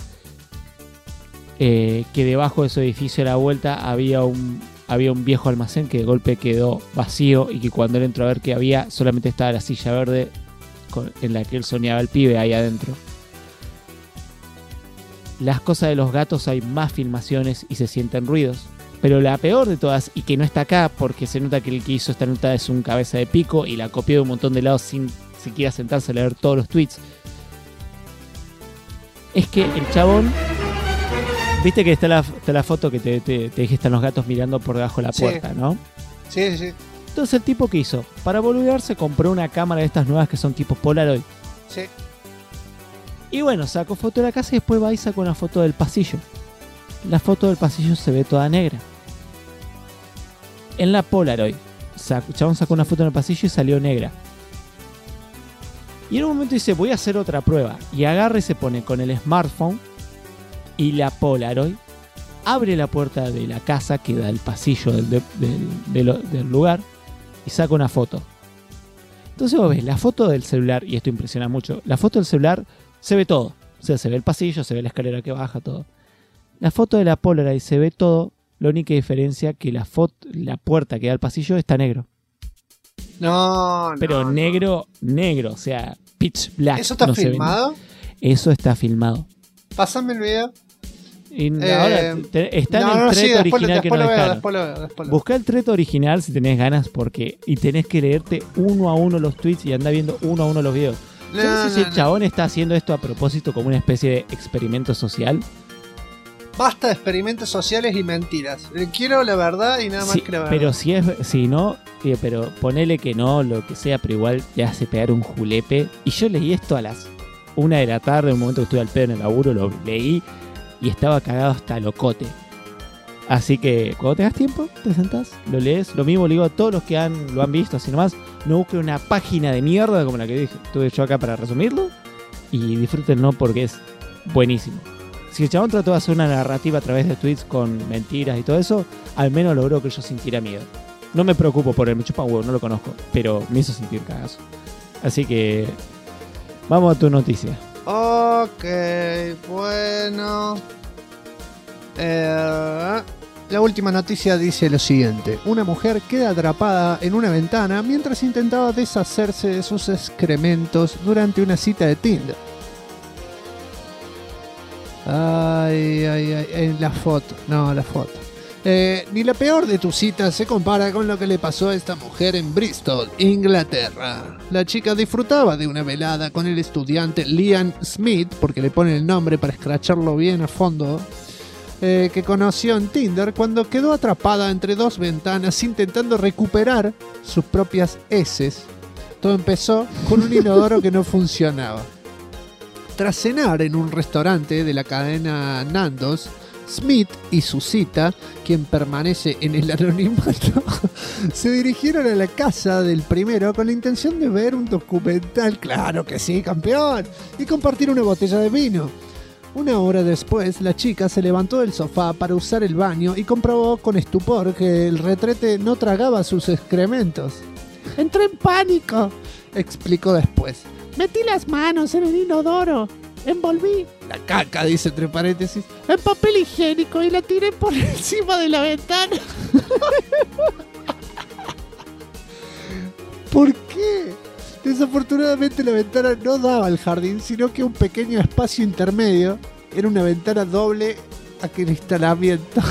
que debajo de su edificio a la vuelta había un viejo almacén que de golpe quedó vacío y que cuando él entró a ver qué había, solamente estaba la silla verde en la que él soñaba el pibe ahí adentro. Las cosas de los gatos, hay más filmaciones y se sienten ruidos. Pero la peor de todas, y que no está acá porque se nota que el que hizo esta nota es un cabeza de pico y la copió de un montón de lados sin siquiera sentarse a leer todos los tweets, es que el chabón, viste que está la foto que te dije, están los gatos mirando por debajo de la puerta, ¿no? Sí. Entonces el tipo, ¿qué hizo? Para boludearse compró una cámara de estas nuevas que son tipo Polaroid. Sí. Y bueno, sacó foto de la casa y después va y saca una foto del pasillo. La foto del pasillo se ve toda negra. En la Polaroid, chabón sacó una foto en el pasillo y salió negra. Y en un momento dice, voy a hacer otra prueba. Y agarra y se pone con el smartphone y la Polaroid. Abre la puerta de la casa que da al pasillo del lugar y saca una foto. Entonces vos ves la foto del celular, y esto impresiona mucho. La foto del celular se ve todo. O sea, se ve el pasillo, se ve la escalera que baja, todo. La foto de la Polaroid se ve todo. La única diferencia que la puerta que da al pasillo está negro. Pero negro, o sea, pitch black. ¿Eso está filmado? Eso está filmado. Pásame el video. Y ahora está en el thread original que no dejaron. Después lo veo. Buscá el thread original si tenés ganas, y tenés que leerte uno a uno los tweets y andá viendo uno a uno los videos. Yo no sé si el chabón está haciendo esto a propósito como una especie de experimento social. Basta de experimentos sociales y mentiras. Quiero la verdad y nada más que la verdad. Pero si no, pero ponele que no, lo que sea, pero igual te hace pegar un julepe. Y yo leí esto a las 1 de la tarde, un momento que estuve al pedo en el laburo, lo leí y estaba cagado hasta locote. Así que cuando tengas tiempo, te sentás, lo lees. Lo mismo le digo a todos los que lo han visto, así nomás. No busquen una página de mierda como la que tuve yo acá para resumirlo. y disfrútenlo porque es buenísimo. Si el chabón trató de hacer una narrativa a través de tweets con mentiras y todo eso, al menos logró que yo sintiera miedo. No me preocupo por él, me chupa un huevo, no lo conozco, pero me hizo sentir cagazo. Así que vamos a tu noticia. Ok, bueno. La última noticia dice lo siguiente. Una mujer queda atrapada en una ventana mientras intentaba deshacerse de sus excrementos durante una cita de Tinder. Ay, en la foto. No, la foto. Ni la peor de tus citas se compara con lo que le pasó a esta mujer en Bristol, Inglaterra. La chica disfrutaba de una velada con el estudiante Liam Smith, porque le ponen el nombre para escracharlo bien a fondo, que conoció en Tinder cuando quedó atrapada entre dos ventanas intentando recuperar sus propias heces. Todo empezó con un inodoro que no funcionaba. Tras cenar en un restaurante de la cadena Nando's, Smith y su cita, quien permanece en el anonimato, se dirigieron a la casa del primero con la intención de ver un documental, claro que sí, campeón, y compartir una botella de vino. Una hora después, la chica se levantó del sofá para usar el baño y comprobó con estupor que el retrete no tragaba sus excrementos. Entré en pánico. Explicó después. Metí las manos en el inodoro. Envolví la caca, dice entre paréntesis, en papel higiénico y la tiré por encima de la ventana. ¿Por qué? Desafortunadamente la ventana no daba al jardín, sino que un pequeño espacio intermedio. Era una ventana doble acristalamiento.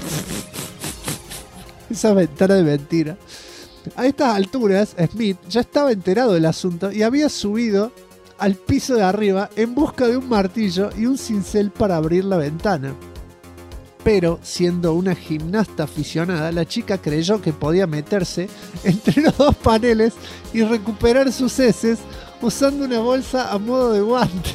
Esa ventana de mentira. A estas alturas, Smith ya estaba enterado del asunto y había subido al piso de arriba en busca de un martillo y un cincel para abrir la ventana. Pero, siendo una gimnasta aficionada, la chica creyó que podía meterse entre los dos paneles y recuperar sus heces usando una bolsa a modo de guante.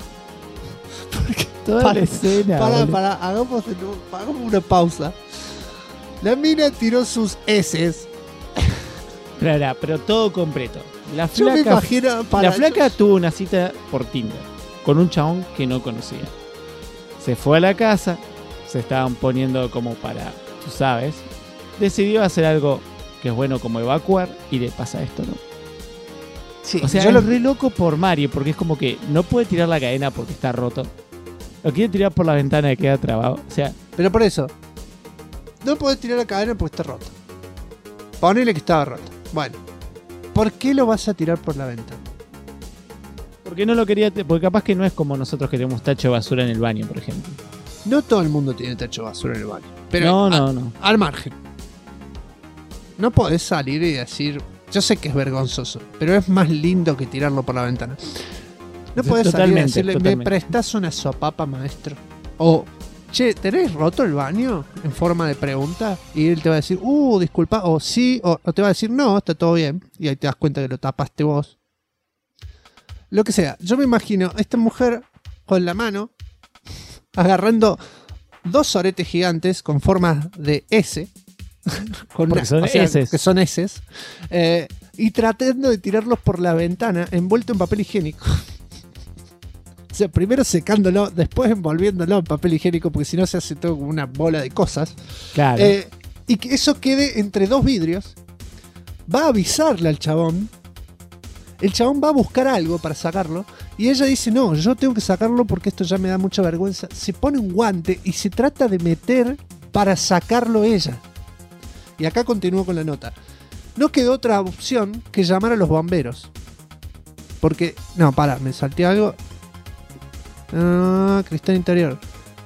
Toda la escena. Hagamos una pausa. La mina tiró sus heces. Pero todo completo. La Yo me imagino, la flaca tuvo una cita por Tinder con un chabón que no conocía. Se fue a la casa, se estaban poniendo como para, tú sabes, decidió hacer algo que es bueno como evacuar y le pasa esto, ¿no? Sí, o sea, yo lo re loco por Mario, porque es como que no puede tirar la cadena porque está roto. Lo quiere tirar por la ventana y queda trabado. O sea, pero por eso, no podés tirar la cadena porque está roto. Ponele que estaba roto. Bueno, ¿por qué lo vas a tirar por la ventana? Porque no lo quería, porque capaz que no es como nosotros que tenemos tacho de basura en el baño, por ejemplo. No todo el mundo tiene tacho de basura en el baño. Pero no. Al margen. No podés salir y decir, yo sé que es vergonzoso, pero es más lindo que tirarlo por la ventana. No podés salir y decirle, ¿me prestás una sopapa, maestro? O, che, ¿tenés roto el baño? En forma de pregunta. Y él te va a decir, disculpa, o sí, o te va a decir, no, está todo bien. Y ahí te das cuenta que lo tapaste vos. Lo que sea, yo me imagino a esta mujer con la mano agarrando dos soretes gigantes con forma de S. Que son S's. Y tratando de tirarlos por la ventana envuelto en papel higiénico. O sea, primero secándolo, después envolviéndolo en papel higiénico, porque si no se hace todo como una bola de cosas. Claro. Y que eso quede entre dos vidrios. Va a avisarle al chabón. El chabón va a buscar algo para sacarlo. Y ella dice, no, yo tengo que sacarlo porque esto ya me da mucha vergüenza. Se pone un guante y se trata de meter para sacarlo ella. Y acá continúo con la nota. No quedó otra opción que llamar a los bomberos. Porque, no, me salté algo. Cristal interior.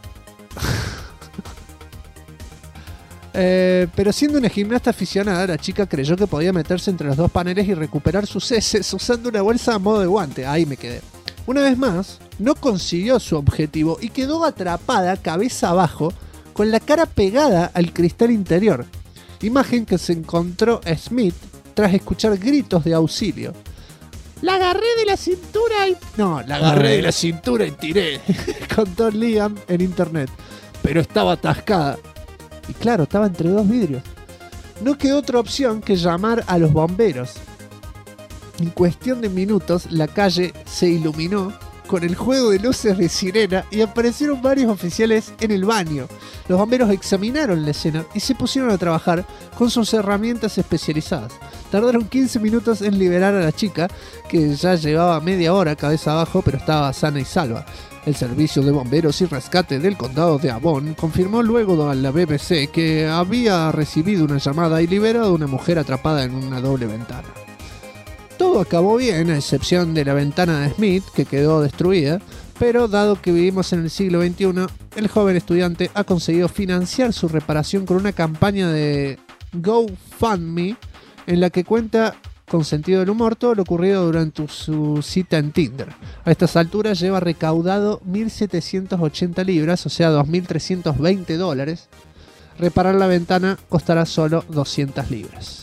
Pero siendo una gimnasta aficionada, la chica creyó que podía meterse entre los dos paneles y recuperar sus heces usando una bolsa a modo de guante. Ahí me quedé. Una vez más, no consiguió su objetivo y quedó atrapada cabeza abajo con la cara pegada al cristal interior. Imagen que se encontró Smith tras escuchar gritos de auxilio. La agarré de la cintura y... No, la agarré de la cintura y tiré, contó Liam en internet. Pero estaba atascada. Y claro, estaba entre dos vidrios. No quedó otra opción que llamar a los bomberos. En cuestión de minutos, la calle se iluminó con el juego de luces de sirena y aparecieron varios oficiales en el baño. Los bomberos examinaron la escena y se pusieron a trabajar con sus herramientas especializadas. Tardaron 15 minutos en liberar a la chica, que ya llevaba media hora cabeza abajo, pero estaba sana y salva. El Servicio de Bomberos y Rescate del Condado de Avon confirmó luego a la BBC que había recibido una llamada y liberado a una mujer atrapada en una doble ventana. Todo acabó bien, a excepción de la ventana de Smith, que quedó destruida, pero dado que vivimos en el siglo XXI, el joven estudiante ha conseguido financiar su reparación con una campaña de GoFundMe en la que cuenta con sentido del humor todo lo ocurrido durante su cita en Tinder. A estas alturas lleva recaudado 1.780 libras, o sea, $2.320. Reparar la ventana costará solo 200 libras.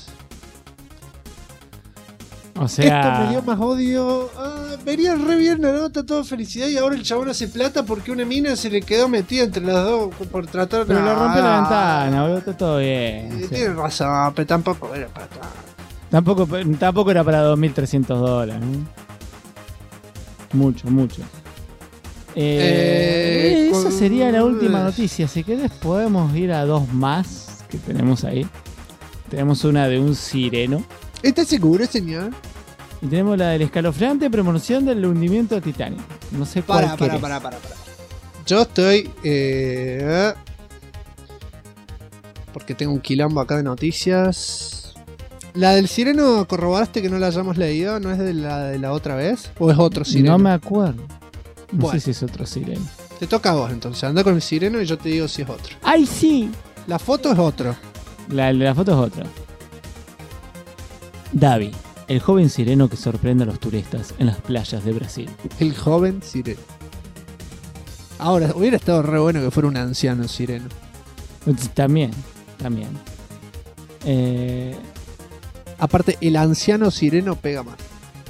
O sea... Esto me dio más odio. Venía re bien la nota, toda felicidad, y ahora el chabón hace plata porque una mina se le quedó metida entre las dos por tratar de... Pero le rompió la ventana, boludo, está todo bien. Tiene razón, pero tampoco era para tanto. Tampoco era para $2.300, ¿no? Mucho. Esa sería la última noticia. Si querés podemos ir a dos más que tenemos ahí. Tenemos una de un sireno. ¿Estás seguro, señor? Y tenemos la del escalofriante premonición del hundimiento de Titanic. No sé cuál querés. Para. Yo estoy... porque tengo un quilombo acá de noticias. ¿La del sireno corroboraste que no la hayamos leído? ¿No es de la otra vez? ¿O es otro sireno? No me acuerdo. No Bueno. sé si es otro sireno. Te toca a vos entonces. Anda con el sireno y yo te digo si es otro. ¡Ay, sí! La foto es otro. La foto es otra. Davi, el joven sireno que sorprende a los turistas en las playas de Brasil. El joven sireno. Ahora, hubiera estado re bueno que fuera un anciano sireno. También. Aparte, el anciano sireno pega más.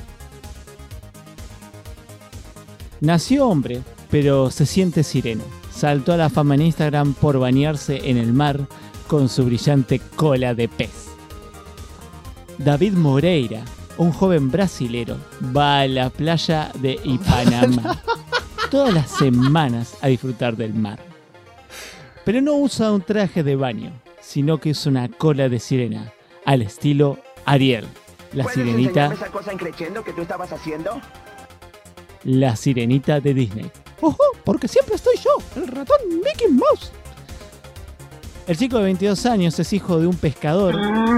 Nació hombre, pero se siente sireno. Saltó a la fama en Instagram por bañarse en el mar con su brillante cola de pez. David Moreira, un joven brasilero, va a la playa de Ipanema todas las semanas a disfrutar del mar. Pero no usa un traje de baño, sino que usa una cola de sirena, al estilo Ariel, la sirenita. ¿Puedes esa cosa increciendo que tú estabas haciendo? La sirenita de Disney. ¡Ojo! Porque siempre estoy yo, el ratón Mickey Mouse. El chico de 22 años es hijo de un pescador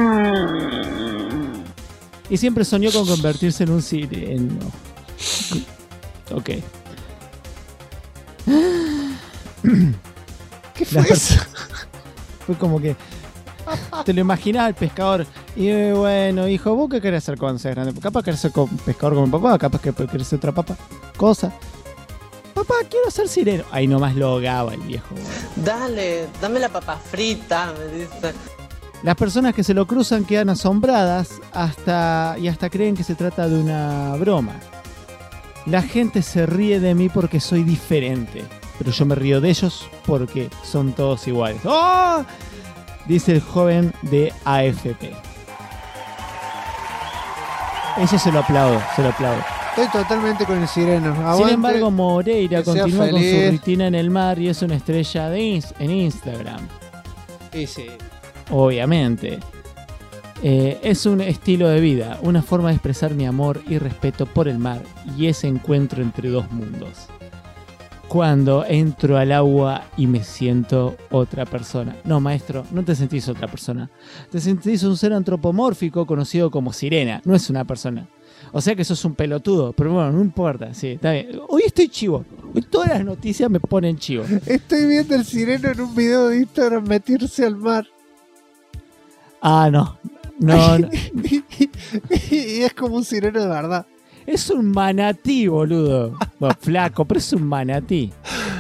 y siempre soñó con convertirse en un sireno. Ok. ¿Qué fue eso? Fue como que te lo imaginás al pescador y bueno, hijo, ¿vos qué querés hacer cuando seas grande? Capaz querés ser pescador como mi papá, capaz que querés ser otra cosa. Papá, quiero ser sireno. Ahí nomás lo ahogaba el viejo. Dale, dame la papa frita, me dice. Las personas que se lo cruzan quedan asombradas hasta creen que se trata de una broma. La gente se ríe de mí porque soy diferente, pero yo me río de ellos porque son todos iguales. ¡Oh! Dice el joven de AFP. Eso se lo aplaudo. Estoy totalmente con el sireno. Aguante. Sin embargo, Moreira Que sea continúa con su feliz. rutina en el mar y es una estrella en Instagram. Sí. Obviamente. Es un estilo de vida, una forma de expresar mi amor y respeto por el mar y ese encuentro entre dos mundos. Cuando entro al agua y me siento otra persona. No, maestro, no te sentís otra persona. Te sentís un ser antropomórfico conocido como sirena. No es una persona. O sea que sos un pelotudo. Pero bueno, no importa. Sí, está bien. Hoy estoy chivo. Hoy todas las noticias me ponen chivo. Estoy viendo el sireno en un video de Instagram meterse al mar. Ah, no. Y es como un sireno de verdad. Es un manatí, boludo. Bueno, flaco, pero es un manatí.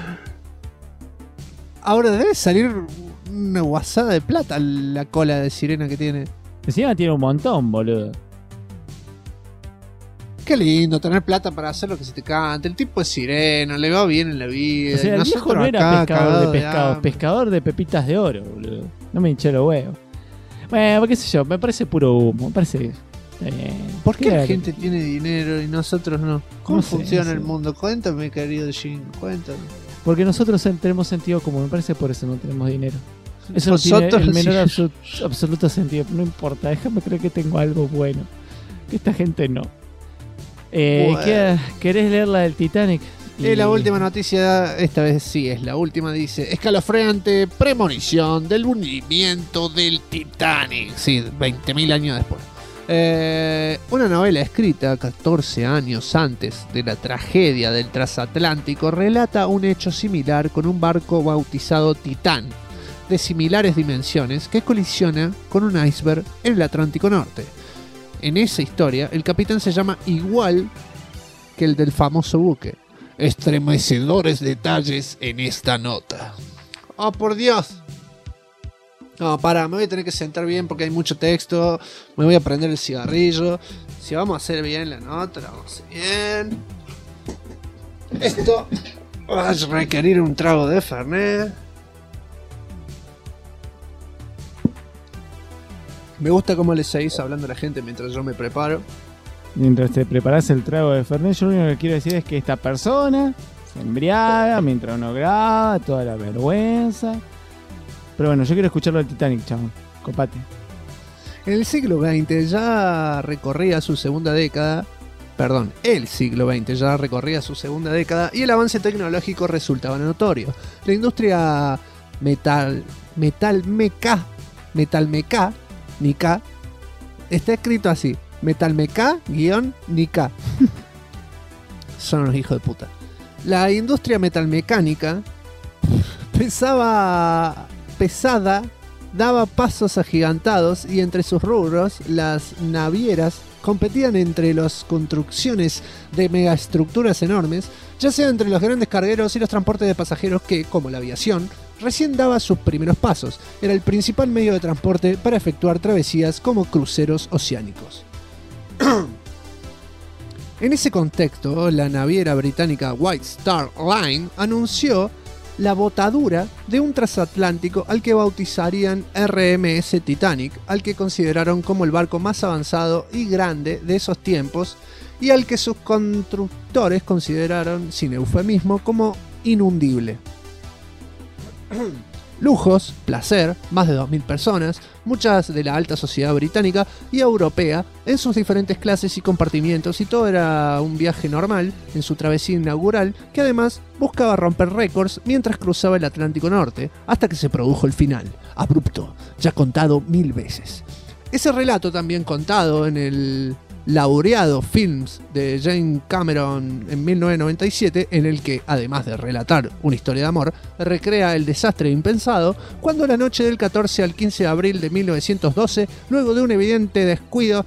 Ahora debe salir una guasada de plata la cola de sirena que tiene. Encima tiene un montón, boludo. Qué lindo tener plata para hacer lo que se te cante. El tipo es sireno, le va bien en la vida. O sea, el viejo no era pescador de pescados, pescador de pepitas de oro, boludo. No me hinché los huevos. Bueno, qué sé yo, me parece puro humo. Me parece Está bien. ¿Por qué la Claro. gente tiene dinero y nosotros no? ¿Cómo No sé, funciona no sé. el mundo? Cuéntame, querido Jim, cuéntame. Porque nosotros tenemos sentido común, me parece por eso no tenemos dinero. Eso no tiene Vosotros el menor sí. absoluto sentido. No importa, déjame creer que tengo algo bueno. Que esta gente no. Bueno. ¿Querés leer la del Titanic? Y la última noticia, esta vez sí es la última, dice: escalofriante premonición del hundimiento del Titanic. Sí, 20.000 años después. Una novela escrita 14 años antes de la tragedia del transatlántico relata un hecho similar con un barco bautizado Titán, de similares dimensiones, que colisiona con un iceberg en el Atlántico Norte. En esa historia, el capitán se llama igual que el del famoso buque. Estremecedores detalles en esta nota. ¡Oh, por Dios! No, me voy a tener que sentar bien porque hay mucho texto. Me voy a prender el cigarrillo. Si vamos a hacer bien la nota, la vamos a hacer bien. Esto va a requerir un trago de Fernet. Me gusta cómo le seguís hablando a la gente mientras yo me preparo. Mientras te preparas el trago de Fernet, yo lo único que quiero decir es que esta persona se embriaga mientras uno graba, toda la vergüenza. Pero bueno, yo quiero escucharlo del Titanic, chabón. Copate. En el siglo XX ya recorría su segunda década. Perdón, el siglo XX ya recorría su segunda década y el avance tecnológico resultaba notorio. La industria metalmecánica, está escrito así: metalmeca-nica. Son unos hijos de puta. La industria metalmecánica pesada, daba pasos agigantados y entre sus rubros las navieras competían entre las construcciones de megaestructuras enormes, ya sea entre los grandes cargueros y los transportes de pasajeros que, como la aviación, recién daba sus primeros pasos. Era el principal medio de transporte para efectuar travesías como cruceros oceánicos. En ese contexto, la naviera británica White Star Line anunció la botadura de un transatlántico al que bautizarían RMS Titanic, al que consideraron como el barco más avanzado y grande de esos tiempos y al que sus constructores consideraron, sin eufemismo, como inundible. Lujos, placer, más de 2.000 personas, muchas de la alta sociedad británica y europea en sus diferentes clases y compartimientos, y todo era un viaje normal en su travesía inaugural, que además buscaba romper récords mientras cruzaba el Atlántico Norte, hasta que se produjo el final, abrupto, ya contado 1000 veces. Ese relato también contado en el laureado Films de James Cameron en 1997, en el que, además de relatar una historia de amor, recrea el desastre impensado cuando la noche del 14 al 15 de abril de 1912, luego de un evidente descuido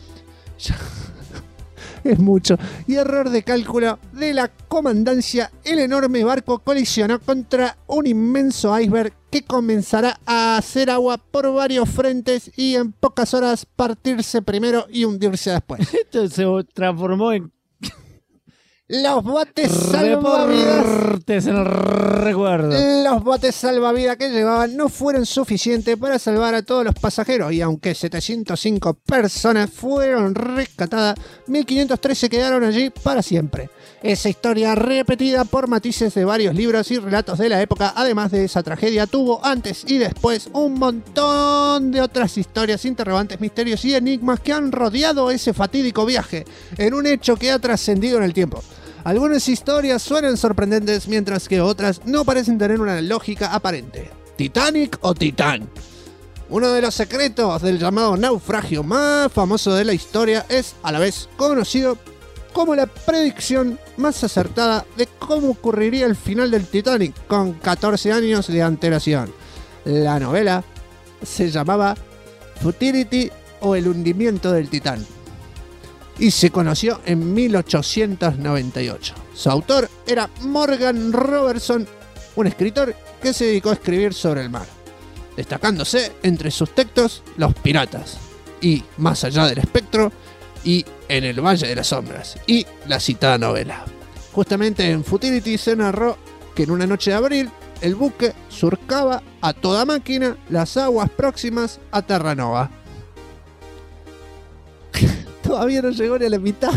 es mucho y error de cálculo de la comandancia, el enorme barco colisionó contra un inmenso iceberg que comenzará a hacer agua por varios frentes y en pocas horas partirse primero y hundirse después. Esto se transformó en los botes salvavidas. reportes en el recuerdo. Los botes salvavidas que llevaban no fueron suficientes para salvar a todos los pasajeros, y aunque 705 personas fueron rescatadas, 1513 quedaron allí para siempre. Esa historia, repetida por matices de varios libros y relatos de la época, además de esa tragedia, tuvo antes y después un montón de otras historias, interrogantes, misterios y enigmas que han rodeado ese fatídico viaje, en un hecho que ha trascendido en el tiempo. Algunas historias suenan sorprendentes, mientras que otras no parecen tener una lógica aparente. ¿Titanic o Titán? Uno de los secretos del llamado naufragio más famoso de la historia es, a la vez, conocido como la predicción más acertada de cómo ocurriría el final del Titanic con 14 años de antelación. La novela se llamaba Futility o el hundimiento del Titán y se conoció en 1898. Su autor era Morgan Robertson, un escritor que se dedicó a escribir sobre el mar, destacándose entre sus textos Los Piratas y Más allá del espectro y En el Valle de las Sombras y la citada novela. Justamente en Futility se narró que en una noche de abril el buque surcaba a toda máquina las aguas próximas a Terranova. todavía no llegó ni a la mitad.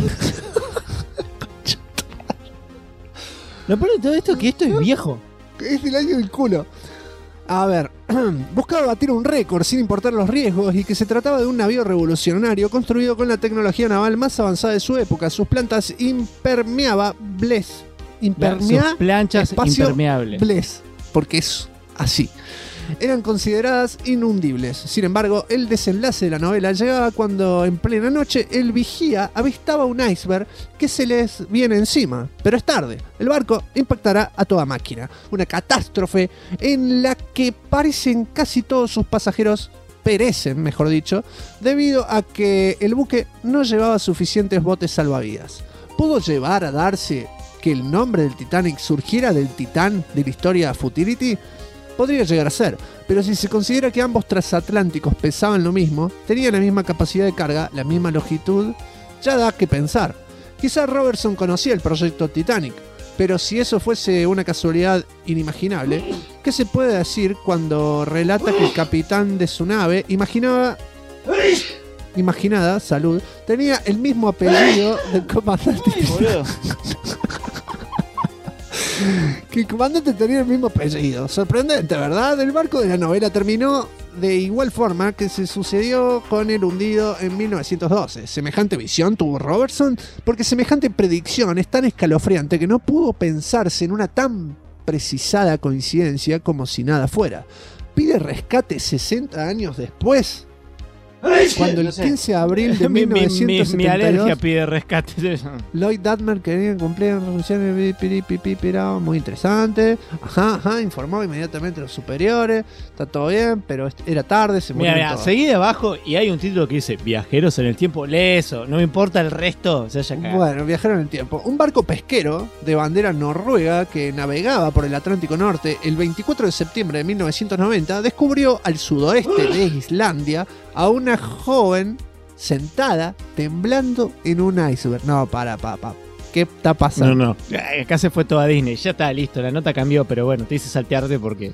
Lo peor de todo esto es que esto es viejo. Es del año del culo. A ver, buscaba batir un récord sin importar los riesgos y que se trataba de un navío revolucionario construido con la tecnología naval más avanzada de su época. Sus plantas impermeables. Sus planchas impermeables. Porque es así. Eran consideradas inundibles. Sin embargo, el desenlace de la novela llegaba cuando en plena noche el vigía avistaba un iceberg que se les viene encima. Pero es tarde. El barco impactará a toda máquina. Una catástrofe en la que parecen casi todos sus pasajeros perecen, mejor dicho, debido a que el buque no llevaba suficientes botes salvavidas. ¿Pudo llevar a darse que el nombre del Titanic surgiera del Titán de la historia Futility? Podría llegar a ser, pero si se considera que ambos transatlánticos pesaban lo mismo, tenían la misma capacidad de carga, la misma longitud, ya da que pensar. Quizá Robertson conocía el proyecto Titanic, pero si eso fuese una casualidad inimaginable, ¿qué se puede decir cuando relata que el capitán de su nave salud, tenía el mismo apellido del comandante? Que el comandante tenía el mismo apellido. Sorprendente, ¿verdad? El barco de la novela terminó de igual forma que se sucedió con el hundido en 1912. ¿Semejante visión tuvo Robertson? Porque semejante predicción es tan escalofriante que no pudo pensarse en una tan precisada coincidencia como si nada fuera. Pide rescate 60 años después. Cuando el 15 de abril de 1972 mi alergia pide rescate. Lloyd Dadmer quería cumplir resoluciones, muy interesante. Ajá, informó inmediatamente a los superiores. Está todo bien, pero era tarde, se murió. Mira, seguí de abajo y hay un título que dice Viajeros en el tiempo. Lee eso, no me importa el resto, se haya cagado. Bueno, Viajeros en el tiempo. Un barco pesquero de bandera noruega que navegaba por el Atlántico Norte el 24 de septiembre de 1990 descubrió al sudoeste de Islandia a una joven sentada temblando en un iceberg. No, para. ¿Qué está pasando? No. Acá se fue toda Disney. Ya está listo, la nota cambió, pero bueno, te hice saltearte porque...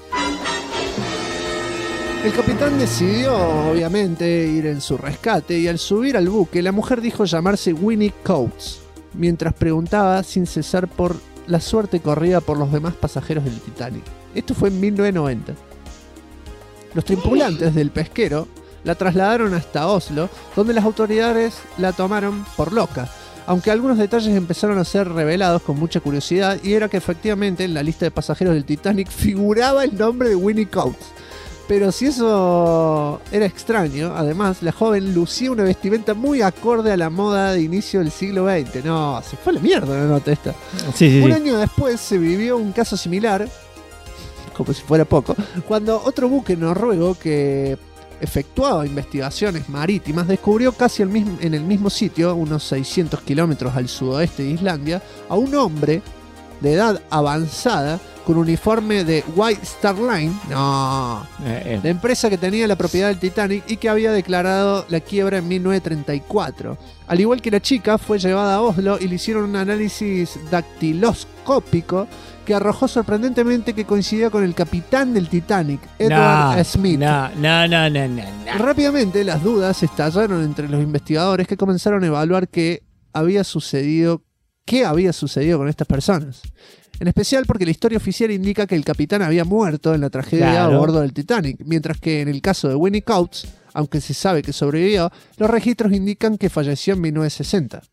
El capitán decidió, obviamente, ir en su rescate y al subir al buque, la mujer dijo llamarse Winnie Coates, mientras preguntaba sin cesar por la suerte corrida por los demás pasajeros del Titanic. Esto fue en 1990. Los tripulantes del pesquero la trasladaron hasta Oslo, donde las autoridades la tomaron por loca, aunque algunos detalles empezaron a ser revelados con mucha curiosidad, y era que efectivamente en la lista de pasajeros del Titanic figuraba el nombre de Winnie Coates. Pero si eso era extraño, además la joven lucía una vestimenta muy acorde a la moda de inicio del siglo XX. No, se fue a la mierda la nota esta. Sí. Un año después se vivió un caso similar, como si fuera poco, cuando otro buque noruego que efectuaba investigaciones marítimas descubrió casi en el mismo sitio, unos 600 kilómetros al sudoeste de Islandia, a un hombre de edad avanzada con uniforme de White Star Line, la empresa que tenía la propiedad del Titanic y que había declarado la quiebra en 1934. Al igual que la chica, fue llevada a Oslo y le hicieron un análisis dactiloscópico que arrojó sorprendentemente que coincidía con el capitán del Titanic, Edward Smith. No. Rápidamente las dudas estallaron entre los investigadores, que comenzaron a evaluar qué había sucedido con estas personas. En especial porque la historia oficial indica que el capitán había muerto en la tragedia a bordo del Titanic, mientras que en el caso de Winnie Coates, aunque se sabe que sobrevivió, los registros indican que falleció en 1960.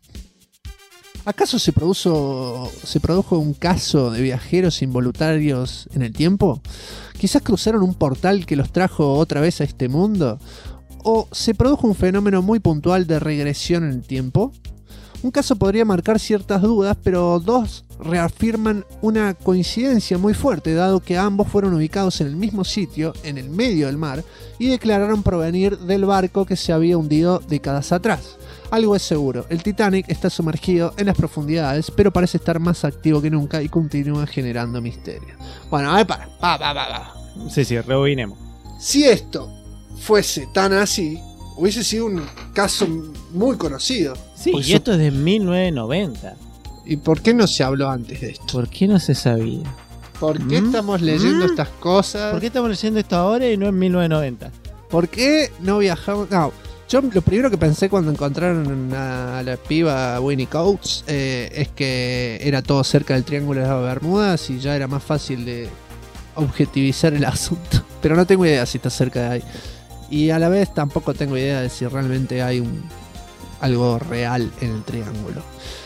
¿Acaso se produjo un caso de viajeros involuntarios en el tiempo? ¿Quizás cruzaron un portal que los trajo otra vez a este mundo? ¿O se produjo un fenómeno muy puntual de regresión en el tiempo? Un caso podría marcar ciertas dudas, pero dos reafirman una coincidencia muy fuerte, dado que ambos fueron ubicados en el mismo sitio, en el medio del mar, y declararon provenir del barco que se había hundido décadas atrás. Algo es seguro, el Titanic está sumergido en las profundidades, pero parece estar más activo que nunca y continúa generando misterio. Bueno, a ver, para. Sí, rebobinemos. Si esto fuese tan así, hubiese sido un caso muy conocido. Sí, y esto es de 1990. ¿Y por qué no se habló antes de esto? ¿Por qué no se sabía? ¿Por qué estamos leyendo estas cosas? ¿Por qué estamos leyendo esto ahora y no en 1990? ¿Por qué no viajamos? No, Yo lo primero que pensé cuando encontraron a la piba Winnie Coates es que era todo cerca del Triángulo de las Bermudas y ya era más fácil de objetivizar el asunto. Pero no tengo idea si está cerca de ahí. Y a la vez tampoco tengo idea de si realmente hay algo real en el triángulo.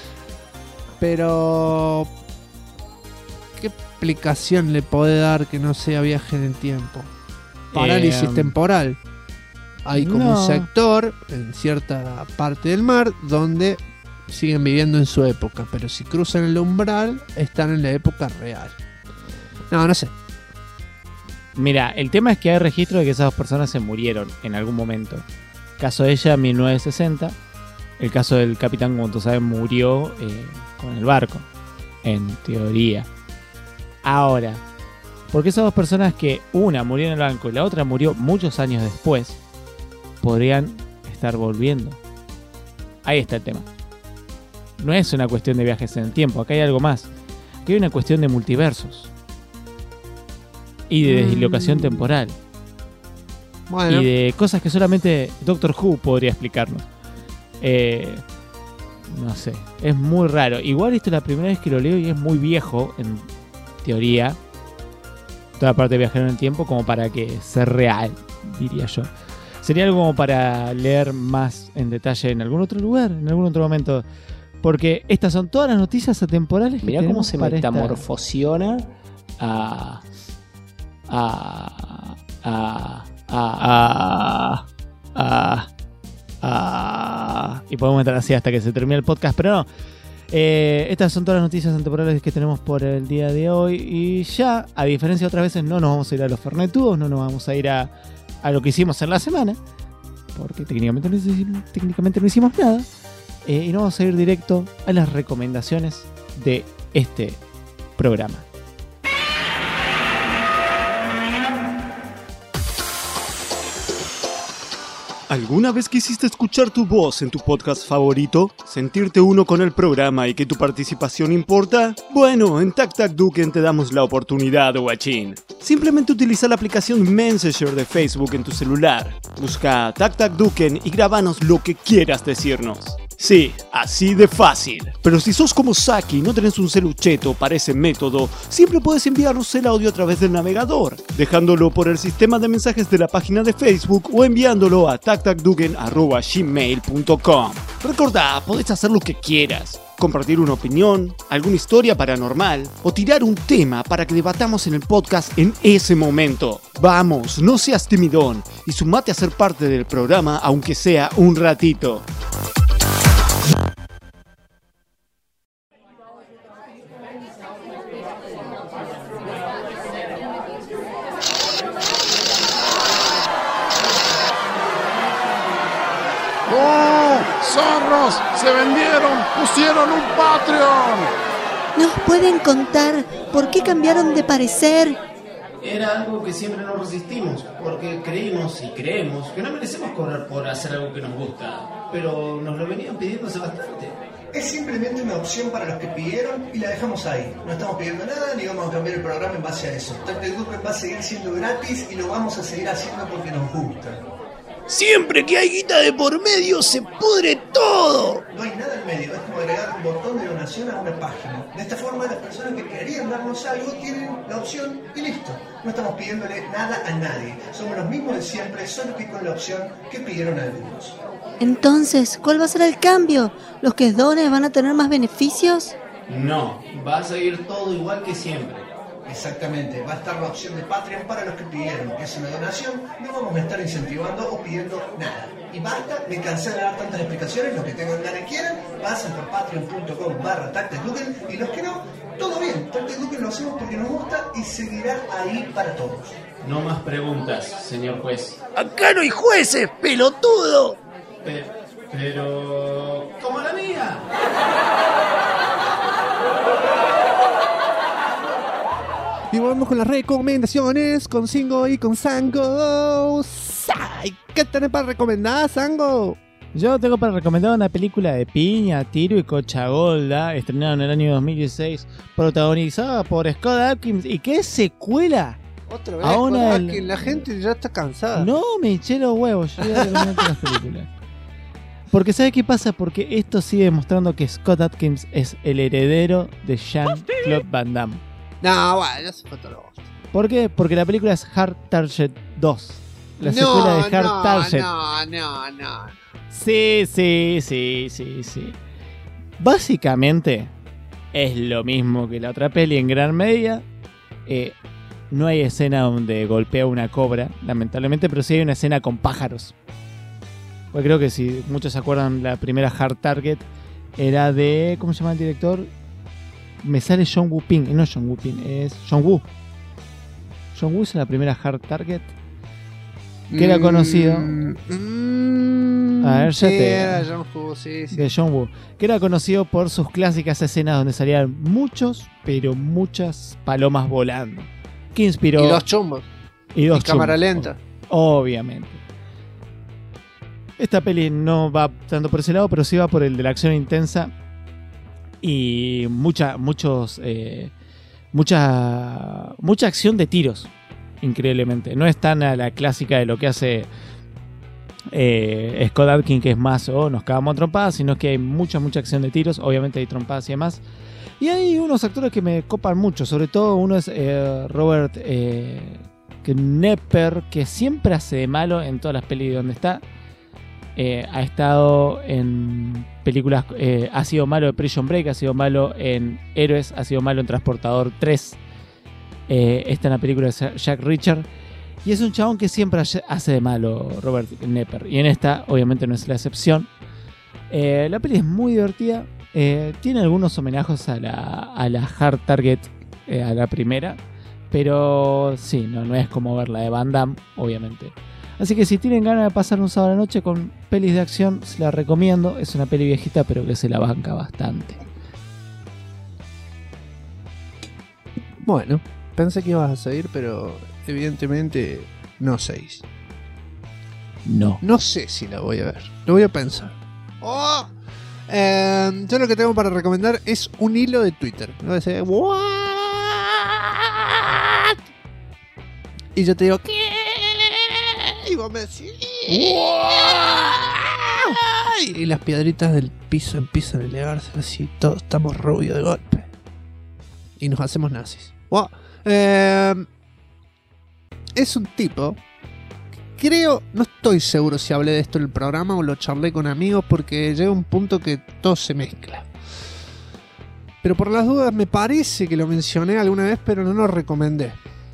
Pero ¿qué explicación le puede dar que no sea viaje en el tiempo? Parálisis temporal. Hay como un sector en cierta parte del mar donde siguen viviendo en su época, pero si cruzan el umbral están en la época real. No sé. Mira, el tema es que hay registro de que esas dos personas se murieron en algún momento. El caso de ella, 1960. El caso del capitán, como tú sabes, murió con el barco, en teoría. Ahora, porque esas dos personas que una murió en el barco y la otra murió muchos años después, podrían estar volviendo. Ahí está el tema. No es una cuestión de viajes en el tiempo, acá hay algo más. Aquí hay una cuestión de multiversos. Y de dislocación temporal. Bueno. Y de cosas que solamente Doctor Who podría explicarnos. No sé, es muy raro. Igual esto es la primera vez que lo leo y es muy viejo, en teoría. Toda la parte de viajar en el tiempo como para que sea real, diría yo. Sería algo como para leer más en detalle en algún otro lugar, en algún otro momento. Porque estas son todas las noticias atemporales que mirá cómo se metamorfosiona y podemos estar así hasta que se termine el podcast, pero no. Estas son todas las noticias atemporales que tenemos por el día de hoy. Y ya, a diferencia de otras veces, no nos vamos a ir a los Fernetudos, no nos vamos a ir a lo que hicimos en la semana, porque técnicamente no hicimos nada. Y no vamos a ir directo a las recomendaciones de este programa. ¿Alguna vez quisiste escuchar tu voz en tu podcast favorito? ¿Sentirte uno con el programa y que tu participación importa? Bueno, en TacTacDuken te damos la oportunidad, guachín. Simplemente utiliza la aplicación Messenger de Facebook en tu celular. Busca TacTacDuken y grábanos lo que quieras decirnos. Sí, así de fácil. Pero si sos como Saki y no tenés un celucheto para ese método, siempre puedes enviarnos el audio a través del navegador, dejándolo por el sistema de mensajes de la página de Facebook o enviándolo a tactacduken@gmail.com. Recordá, podés hacer lo que quieras. Compartir una opinión, alguna historia paranormal o tirar un tema para que debatamos en el podcast en ese momento. Vamos, no seas timidón y sumate a ser parte del programa aunque sea un ratito. ¡Zorros! ¡Se vendieron! ¡Pusieron un Patreon! ¿Nos pueden contar por qué cambiaron de parecer? Era algo que siempre nos resistimos, porque creímos y creemos que no merecemos cobrar por hacer algo que nos gusta, pero nos lo venían pidiendo hace bastante. Es simplemente una opción para los que pidieron y la dejamos ahí. No estamos pidiendo nada ni vamos a cambiar el programa en base a eso. TacTacDuken va a seguir siendo gratis y lo vamos a seguir haciendo porque nos gusta. Siempre que hay guita de por medio se pudre todo. No hay nada en medio, es como agregar un botón de donación a una página. De esta forma las personas que querían darnos algo tienen la opción y listo. No estamos pidiéndole nada a nadie. Somos los mismos de siempre, solo que con la opción que pidieron algunos. Entonces, ¿cuál va a ser el cambio? ¿Los que donen van a tener más beneficios? No, va a seguir todo igual que siempre. Exactamente, va a estar la opción de Patreon para los que pidieron. Es una donación, no vamos a estar incentivando o pidiendo nada. Y basta, me cansé de dar tantas explicaciones, los que tengan ganas y quieran, pasen por patreon.com/TacTacDuken y los que no, todo bien, TacTacDuken lo hacemos porque nos gusta y seguirá ahí para todos. No más preguntas, señor juez. Acá no hay jueces, pelotudo. Pero... ¡como la mía! Y volvemos con las recomendaciones, con Singo y con Sango. ¿Qué tenés para recomendar, Sango? Yo tengo para recomendar una película de piña, tiro y cochagolda, estrenada en el año 2016, protagonizada por Scott Adkins. ¿Y qué secuela? Otra vez, Scott Adkins, la gente ya está cansada. No, me eché los huevos, yo ya recomiendo las películas. Porque ¿sabe qué pasa? Porque esto sigue demostrando que Scott Adkins es el heredero de Jean-Claude Van Damme. No, bueno, ya se fue todo lo otro. ¿Por qué? Porque la película es Hard Target 2. La secuela de Hard Target. No. Sí. Básicamente es lo mismo que la otra peli en gran medida. No hay escena donde golpea una cobra, lamentablemente, pero sí hay una escena con pájaros. Pues creo que si muchos se acuerdan, la primera Hard Target era de... ¿Cómo se llama el director? Me sale John Woo Ping. No es John Woo Ping, es John Woo. John Woo hizo la primera Hard Target. Que era conocido... A ver, ya era John Woo, sí. De John Woo. Que era conocido por sus clásicas escenas donde salían muchas palomas volando. Que inspiró... Y dos chumbos. Y cámara lenta. Obviamente. Esta peli no va tanto por ese lado, pero sí va por el de la acción intensa y mucha acción de tiros, increíblemente. No es tan a la clásica de lo que hace Scott Adkins, que es más nos cagamos a trompadas, sino que hay mucha acción de tiros. Obviamente hay trompadas y demás. Y hay unos actores que me copan mucho, sobre todo uno es Robert Knepper, que siempre hace de malo en todas las pelis donde está. Ha estado en películas, ha sido malo en Prison Break, ha sido malo en Héroes, ha sido malo en Transportador 3, está en la película de Jack Reacher, y es un chabón que siempre hace de malo, Robert Knepper, y en esta obviamente no es la excepción. La peli es muy divertida, tiene algunos homenajes a la Hard Target, a la primera, pero sí, no es como ver la de Van Damme, obviamente. Así que si tienen ganas de pasar un sábado a la noche con pelis de acción, se la recomiendo. Es una peli viejita, pero que se la banca bastante. Bueno, pensé que ibas a seguir, pero evidentemente no seguís. No sé si la voy a ver. Lo voy a pensar. Yo lo que tengo para recomendar es un hilo de Twitter. ¿No? ¿What? Y yo te digo, ¿qué? Y vos me decís, y las piedritas del piso empiezan a elevarse así, todos estamos rubios de golpe y nos hacemos nazis. Es un tipo, creo, no estoy seguro si hablé de esto en el programa o lo charlé con amigos, porque llega un punto que todo se mezcla, pero por las dudas me parece que lo mencioné alguna vez, pero no lo recomendé.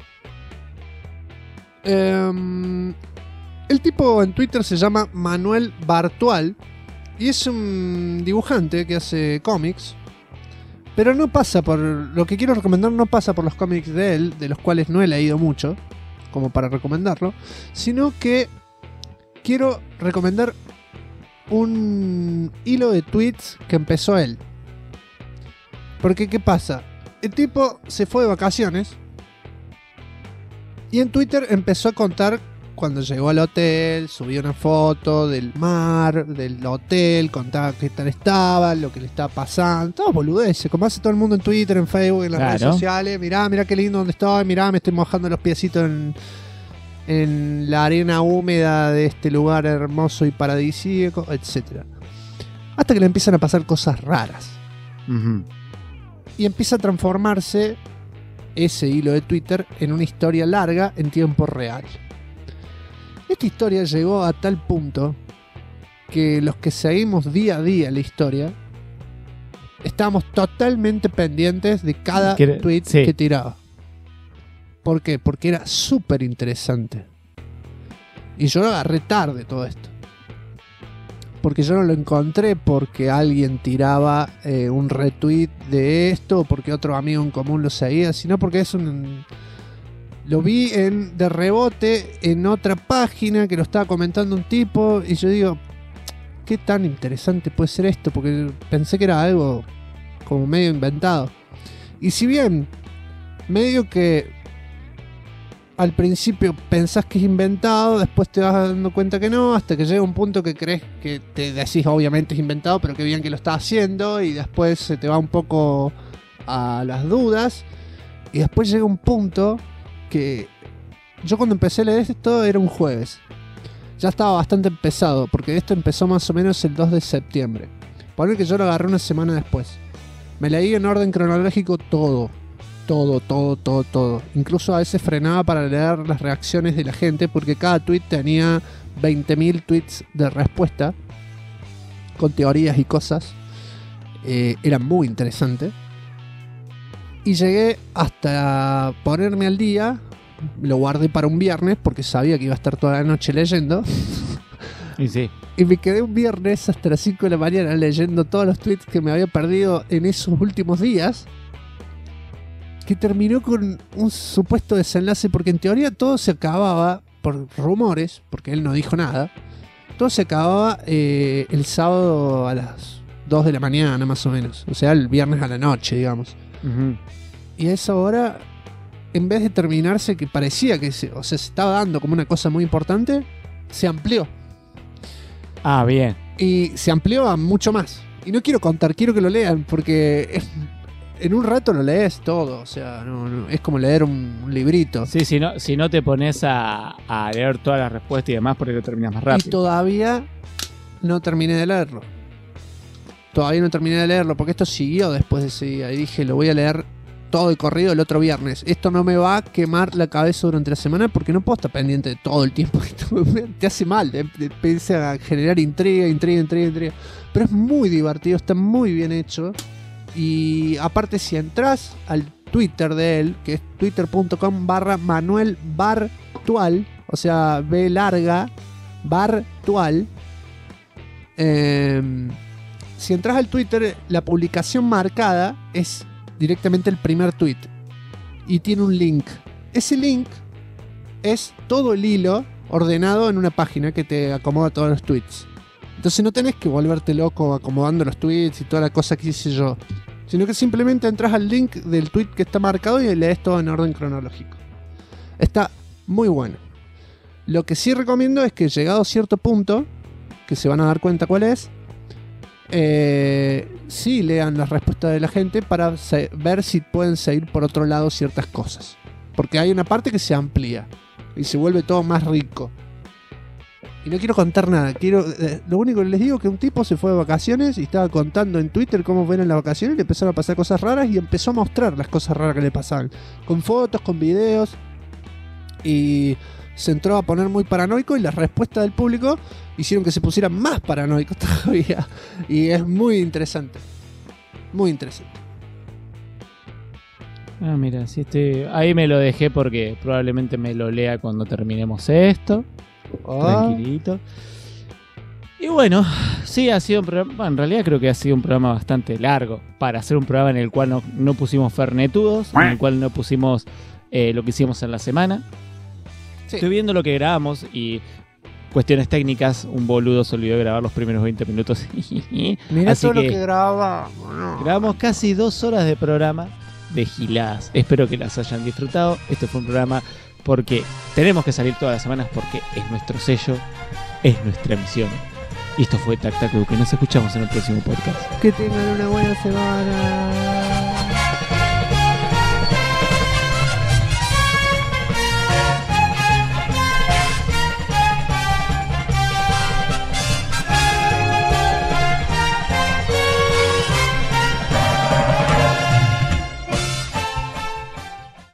El tipo en Twitter se llama Manuel Bartual y es un dibujante que hace cómics, pero no pasa por... Lo que quiero recomendar no pasa por los cómics de él, de los cuales no he leído mucho, como para recomendarlo, sino que quiero recomendar un hilo de tweets que empezó él. Porque, ¿qué pasa? El tipo se fue de vacaciones y en Twitter empezó a contar cuando llegó al hotel, subió una foto del mar, del hotel, contaba qué tal estaba, lo que le estaba pasando, todo boludeces, como hace todo el mundo en Twitter, en Facebook, en las redes sociales. Mirá qué lindo donde estoy, mirá, me estoy mojando los piecitos en la arena húmeda de este lugar hermoso y paradisíaco, etc. Hasta que le empiezan a pasar cosas raras. Y empieza a transformarse ese hilo de Twitter en una historia larga en tiempo real. Esta historia llegó a tal punto que los que seguimos día a día la historia estábamos totalmente pendientes de cada tweet que tiraba. ¿Por qué? Porque era súper interesante. Y yo lo agarré tarde todo esto. Porque yo no lo encontré porque alguien tiraba un retweet de esto o porque otro amigo en común lo seguía, sino porque es lo vi de rebote en otra página que lo estaba comentando un tipo y yo digo, ¿qué tan interesante puede ser esto? Porque pensé que era algo como medio inventado. Y si bien medio que al principio pensás que es inventado, después te vas dando cuenta que no, hasta que llega un punto que crees que te decís obviamente es inventado, pero que bien que lo está haciendo, y después se te va un poco a las dudas, y después llega un punto que yo cuando empecé a leer esto era un jueves. ya estaba bastante pesado, porque esto empezó más o menos el 2 de septiembre. Poner que yo lo agarré una semana después. Me leí en orden cronológico todo. Incluso a veces frenaba para leer las reacciones de la gente, porque cada tweet tenía 20.000 tweets de respuesta con teorías y cosas. Era muy interesante. Y llegué hasta ponerme al día. Lo guardé para un viernes porque sabía que iba a estar toda la noche leyendo. Y sí. Y me quedé un viernes hasta las 5 de la mañana leyendo todos los tweets que me había perdido en esos últimos días, que terminó con un supuesto desenlace, porque en teoría todo se acababa, por rumores, porque él no dijo nada, todo se acababa el sábado a las 2 de la mañana más o menos, o sea, el viernes a la noche, digamos. Uh-huh. Y a esa hora, en vez de terminarse, que parecía que se estaba dando como una cosa muy importante, se amplió. Ah, bien. Y se amplió a mucho más. Y no quiero contar, quiero que lo lean, porque en un rato lo lees todo. O sea, no, es como leer un librito. Sí, si no te pones a leer todas las respuestas y demás, porque lo terminas más rápido. Y todavía no terminé de leerlo. Porque esto siguió después de ese día. Y dije, lo voy a leer todo de corrido el otro viernes. Esto no me va a quemar la cabeza durante la semana, porque no puedo estar pendiente de todo el tiempo. Te hace mal, te empieza a generar intriga. Pero es muy divertido, está muy bien hecho. Y aparte, si entras al Twitter de él, que es twitter.com/ManuelBartual, o sea, B larga, Bartual. Si entras al Twitter, la publicación marcada es directamente el primer tweet y tiene un link. Ese link es todo el hilo ordenado en una página que te acomoda todos los tweets. Entonces no tenés que volverte loco acomodando los tweets y toda la cosa que hice yo, sino que simplemente entras al link del tweet que está marcado y lees todo en orden cronológico. Está muy bueno. Lo que sí recomiendo es que, llegado a cierto punto, que se van a dar cuenta cuál es, sí lean las respuestas de la gente para ver si pueden seguir por otro lado ciertas cosas, porque hay una parte que se amplía y se vuelve todo más rico. Y no quiero contar nada, lo único que les digo es que un tipo se fue de vacaciones y estaba contando en Twitter cómo fueron las vacaciones, y le empezaron a pasar cosas raras y empezó a mostrar las cosas raras que le pasaban, con fotos, con videos, y se entró a poner muy paranoico, y las respuestas del público hicieron que se pusiera más paranoico todavía. Y es muy interesante. Muy interesante. Ah, mira, sí, ahí me lo dejé porque probablemente me lo lea cuando terminemos esto. Tranquilito. Y bueno, sí, ha sido un programa. Bueno, en realidad creo que ha sido un programa bastante largo para hacer un programa en el cual no pusimos fernetudos, en el cual no pusimos lo que hicimos en la semana. Sí. Estoy viendo lo que grabamos y cuestiones técnicas, un boludo se olvidó de grabar los primeros 20 minutos. Mirá así todo lo que grabamos. Grabamos casi 2 horas de programa de giladas. Espero que las hayan disfrutado. Este fue un programa porque tenemos que salir todas las semanas, porque es nuestro sello, es nuestra misión. Y esto fue Tac Tac Duque. Nos escuchamos en el próximo podcast. Que tengan una buena semana.